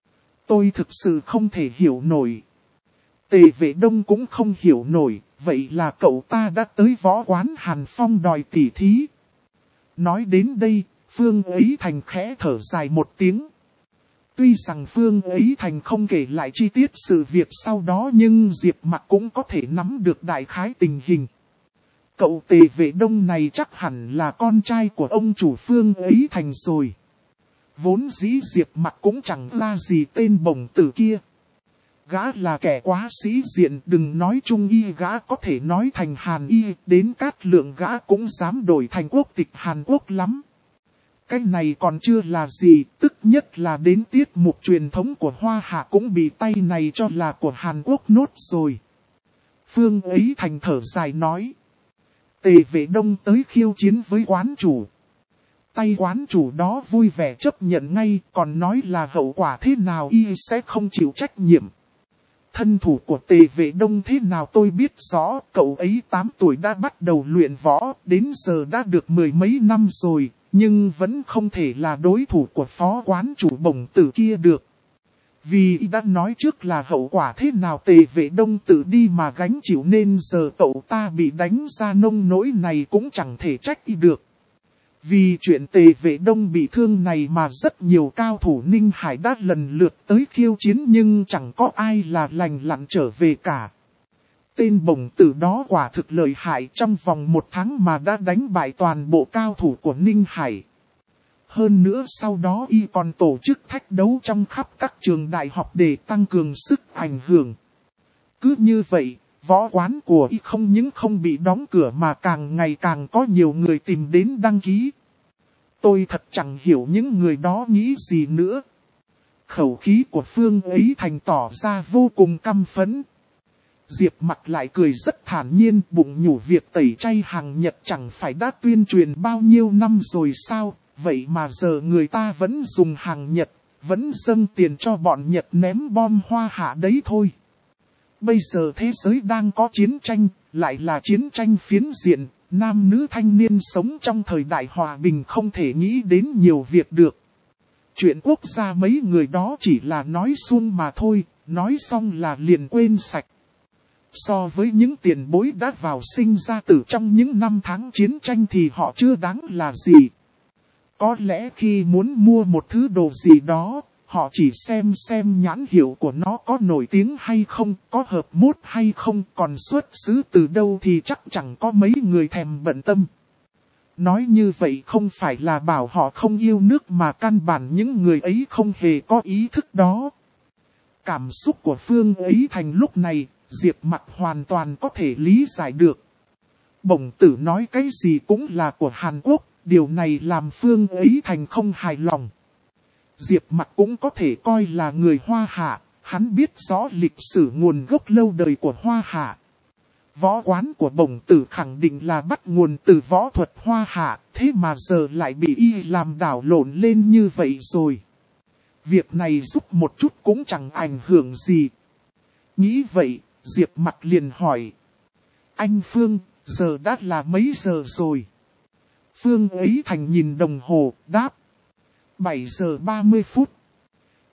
Tôi thực sự không thể hiểu nổi. Tề Vệ Đông cũng không hiểu nổi, vậy là cậu ta đã tới võ quán Hàn Phong đòi tỉ thí. Nói đến đây, Phương Ấy Thành khẽ thở dài một tiếng. Tuy rằng Phương Ấy Thành không kể lại chi tiết sự việc sau đó nhưng Diệp Mặc cũng có thể nắm được đại khái tình hình. Cậu Tề Vệ Đông này chắc hẳn là con trai của ông chủ Phương Ấy Thành rồi. Vốn dĩ Diệp Mặc cũng chẳng ra gì tên bổng tử kia. Gã là kẻ quá sĩ diện, đừng nói Trung Y, gã có thể nói thành Hàn Y, đến Cát Lượng gã cũng dám đổi thành quốc tịch Hàn Quốc lắm. Cái này còn chưa là gì, tức nhất là đến tiết mục truyền thống của Hoa Hạ cũng bị tay này cho là của Hàn Quốc nốt rồi. Phương Ấy Thành thở dài nói. Tề Vệ Đông tới khiêu chiến với quán chủ. Tay quán chủ đó vui vẻ chấp nhận ngay, còn nói là hậu quả thế nào y sẽ không chịu trách nhiệm. Thân thủ của Tề Vệ Đông thế nào tôi biết rõ, cậu ấy tám tuổi đã bắt đầu luyện võ, đến giờ đã được mười mấy năm rồi, nhưng vẫn không thể là đối thủ của phó quán chủ bổng tử kia được. Vì đã nói trước là hậu quả thế nào Tề Vệ Đông tự đi mà gánh chịu nên giờ cậu ta bị đánh ra nông nỗi này cũng chẳng thể trách y được. Vì chuyện Tề Vệ Đông bị thương này mà rất nhiều cao thủ Ninh Hải đã lần lượt tới khiêu chiến nhưng chẳng có ai là lành lặn trở về cả. Tên bổng tử đó quả thực lợi hại, trong vòng một tháng mà đã đánh bại toàn bộ cao thủ của Ninh Hải. Hơn nữa sau đó y còn tổ chức thách đấu trong khắp các trường đại học để tăng cường sức ảnh hưởng. Cứ như vậy, võ quán của y không những không bị đóng cửa mà càng ngày càng có nhiều người tìm đến đăng ký. Tôi thật chẳng hiểu những người đó nghĩ gì nữa. Khẩu khí của Phương Ấy Thành tỏ ra vô cùng căm phẫn. Diệp Mặc lại cười rất thản nhiên, bụng nhủ việc tẩy chay hàng Nhật chẳng phải đã tuyên truyền bao nhiêu năm rồi sao, vậy mà giờ người ta vẫn dùng hàng Nhật, vẫn dâng tiền cho bọn Nhật ném bom Hoa Hạ đấy thôi. Bây giờ thế giới đang có chiến tranh, lại là chiến tranh phiến diện, nam nữ thanh niên sống trong thời đại hòa bình không thể nghĩ đến nhiều việc được. Chuyện quốc gia mấy người đó chỉ là nói suông mà thôi, nói xong là liền quên sạch. So với những tiền bối đã vào sinh ra tử trong những năm tháng chiến tranh thì họ chưa đáng là gì. Có lẽ khi muốn mua một thứ đồ gì đó, họ chỉ xem xem nhãn hiệu của nó có nổi tiếng hay không, có hợp mốt hay không, còn xuất xứ từ đâu thì chắc chẳng có mấy người thèm bận tâm. Nói như vậy không phải là bảo họ không yêu nước mà căn bản những người ấy không hề có ý thức đó. Cảm xúc của Phương Ấy Thành lúc này, Diệp Mặc hoàn toàn có thể lý giải được. Bổng tử nói cái gì cũng là của Hàn Quốc, điều này làm Phương Ấy Thành không hài lòng. Diệp Mặc cũng có thể coi là người Hoa Hạ, hắn biết rõ lịch sử nguồn gốc lâu đời của Hoa Hạ. Võ quán của bổng tử khẳng định là bắt nguồn từ võ thuật Hoa Hạ, thế mà giờ lại bị y làm đảo lộn lên như vậy rồi. Việc này giúp một chút cũng chẳng ảnh hưởng gì. Nghĩ vậy, Diệp Mặc liền hỏi. Anh Phương, giờ đã là mấy giờ rồi? Phương Ấy Thành nhìn đồng hồ, đáp. bảy giờ ba mươi phút.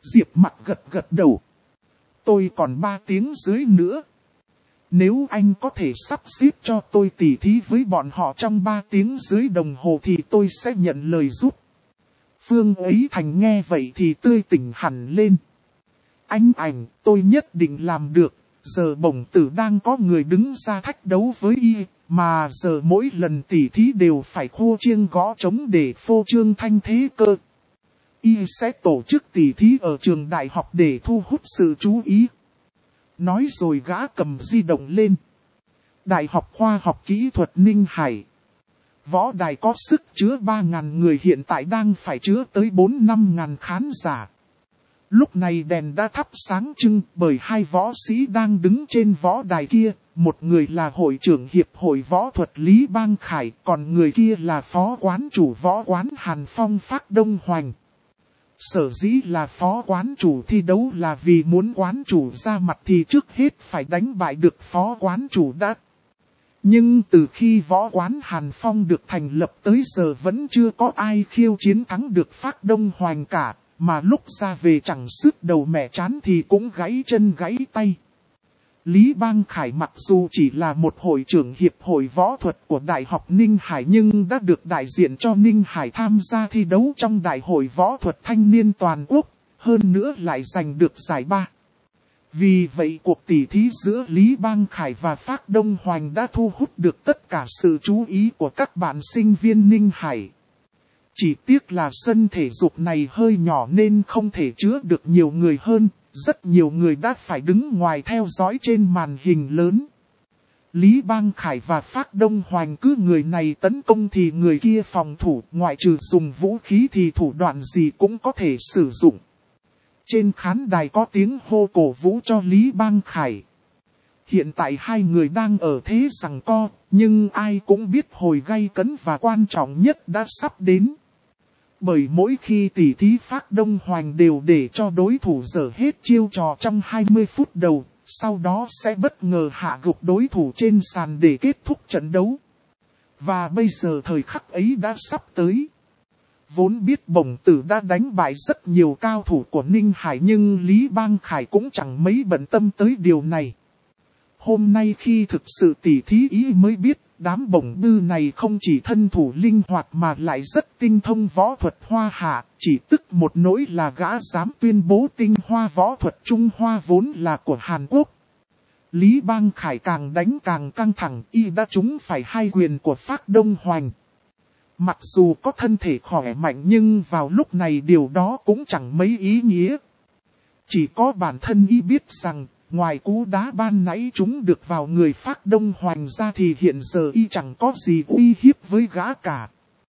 Diệp Mặc gật gật đầu. Tôi còn ba tiếng dưới nữa. Nếu anh có thể sắp xếp cho tôi tỉ thí với bọn họ trong ba tiếng dưới đồng hồ thì tôi sẽ nhận lời giúp. Phương Ấy Thành nghe vậy thì tươi tỉnh hẳn lên. Anh ảnh, tôi nhất định làm được. Giờ bổng tử đang có người đứng ra thách đấu với y, mà giờ mỗi lần tỉ thí đều phải khô chiêng gõ trống để phô trương thanh thế cơ. Y sẽ tổ chức tỉ thí ở trường đại học để thu hút sự chú ý. Nói rồi gã cầm di động lên. Đại học Khoa học Kỹ thuật Ninh Hải. Võ đài có sức chứa ba nghìn người, hiện tại đang phải chứa tới bốn năm nghìn khán giả. Lúc này đèn đã thắp sáng trưng bởi hai võ sĩ đang đứng trên võ đài kia. Một người là hội trưởng Hiệp hội Võ thuật Lý Bang Khải, còn người kia là phó quán chủ võ quán Hàn Phong Phác Đông Hoành. Sở dĩ là phó quán chủ thi đấu là vì muốn quán chủ ra mặt thì trước hết phải đánh bại được phó quán chủ đã. Nhưng từ khi võ quán Hàn Phong được thành lập tới giờ vẫn chưa có ai khiêu chiến thắng được Phác Đông Hoành cả, mà lúc ra về chẳng sức đầu mẹ chán thì cũng gãy chân gãy tay. Lý Bang Khải mặc dù chỉ là một hội trưởng hiệp hội võ thuật của Đại học Ninh Hải nhưng đã được đại diện cho Ninh Hải tham gia thi đấu trong Đại hội Võ thuật Thanh niên toàn quốc, hơn nữa lại giành được giải ba. Vì vậy cuộc tỉ thí giữa Lý Bang Khải và Phác Đông Hoành đã thu hút được tất cả sự chú ý của các bạn sinh viên Ninh Hải. Chỉ tiếc là sân thể dục này hơi nhỏ nên không thể chứa được nhiều người hơn. Rất nhiều người đã phải đứng ngoài theo dõi trên màn hình lớn. Lý Bang Khải và Phác Đông Hoành cứ người này tấn công thì người kia phòng thủ, ngoại trừ dùng vũ khí thì thủ đoạn gì cũng có thể sử dụng. Trên khán đài có tiếng hô cổ vũ cho Lý Bang Khải. Hiện tại hai người đang ở thế giằng co, nhưng ai cũng biết hồi gay cấn và quan trọng nhất đã sắp đến. Bởi mỗi khi tỉ thí Phác Đông Hoành đều để cho đối thủ dở hết chiêu trò trong hai mươi phút đầu, sau đó sẽ bất ngờ hạ gục đối thủ trên sàn để kết thúc trận đấu. Và bây giờ thời khắc ấy đã sắp tới. Vốn biết bổng tử đã đánh bại rất nhiều cao thủ của Ninh Hải nhưng Lý Bang Khải cũng chẳng mấy bận tâm tới điều này. Hôm nay khi thực sự tỉ thí ý mới biết, đám bổng bư này không chỉ thân thủ linh hoạt mà lại rất tinh thông võ thuật Hoa Hạ, chỉ tức một nỗi là gã dám tuyên bố tinh hoa võ thuật Trung Hoa vốn là của Hàn Quốc. Lý Bang Khải càng đánh càng căng thẳng, y đã trúng phải hai quyền của Phác Đông Hoành. Mặc dù có thân thể khỏe mạnh nhưng vào lúc này điều đó cũng chẳng mấy ý nghĩa. Chỉ có bản thân y biết rằng, ngoài cú đá ban nãy chúng được vào người Phác Đông Hoành ra thì hiện giờ y chẳng có gì uy hiếp với gã cả.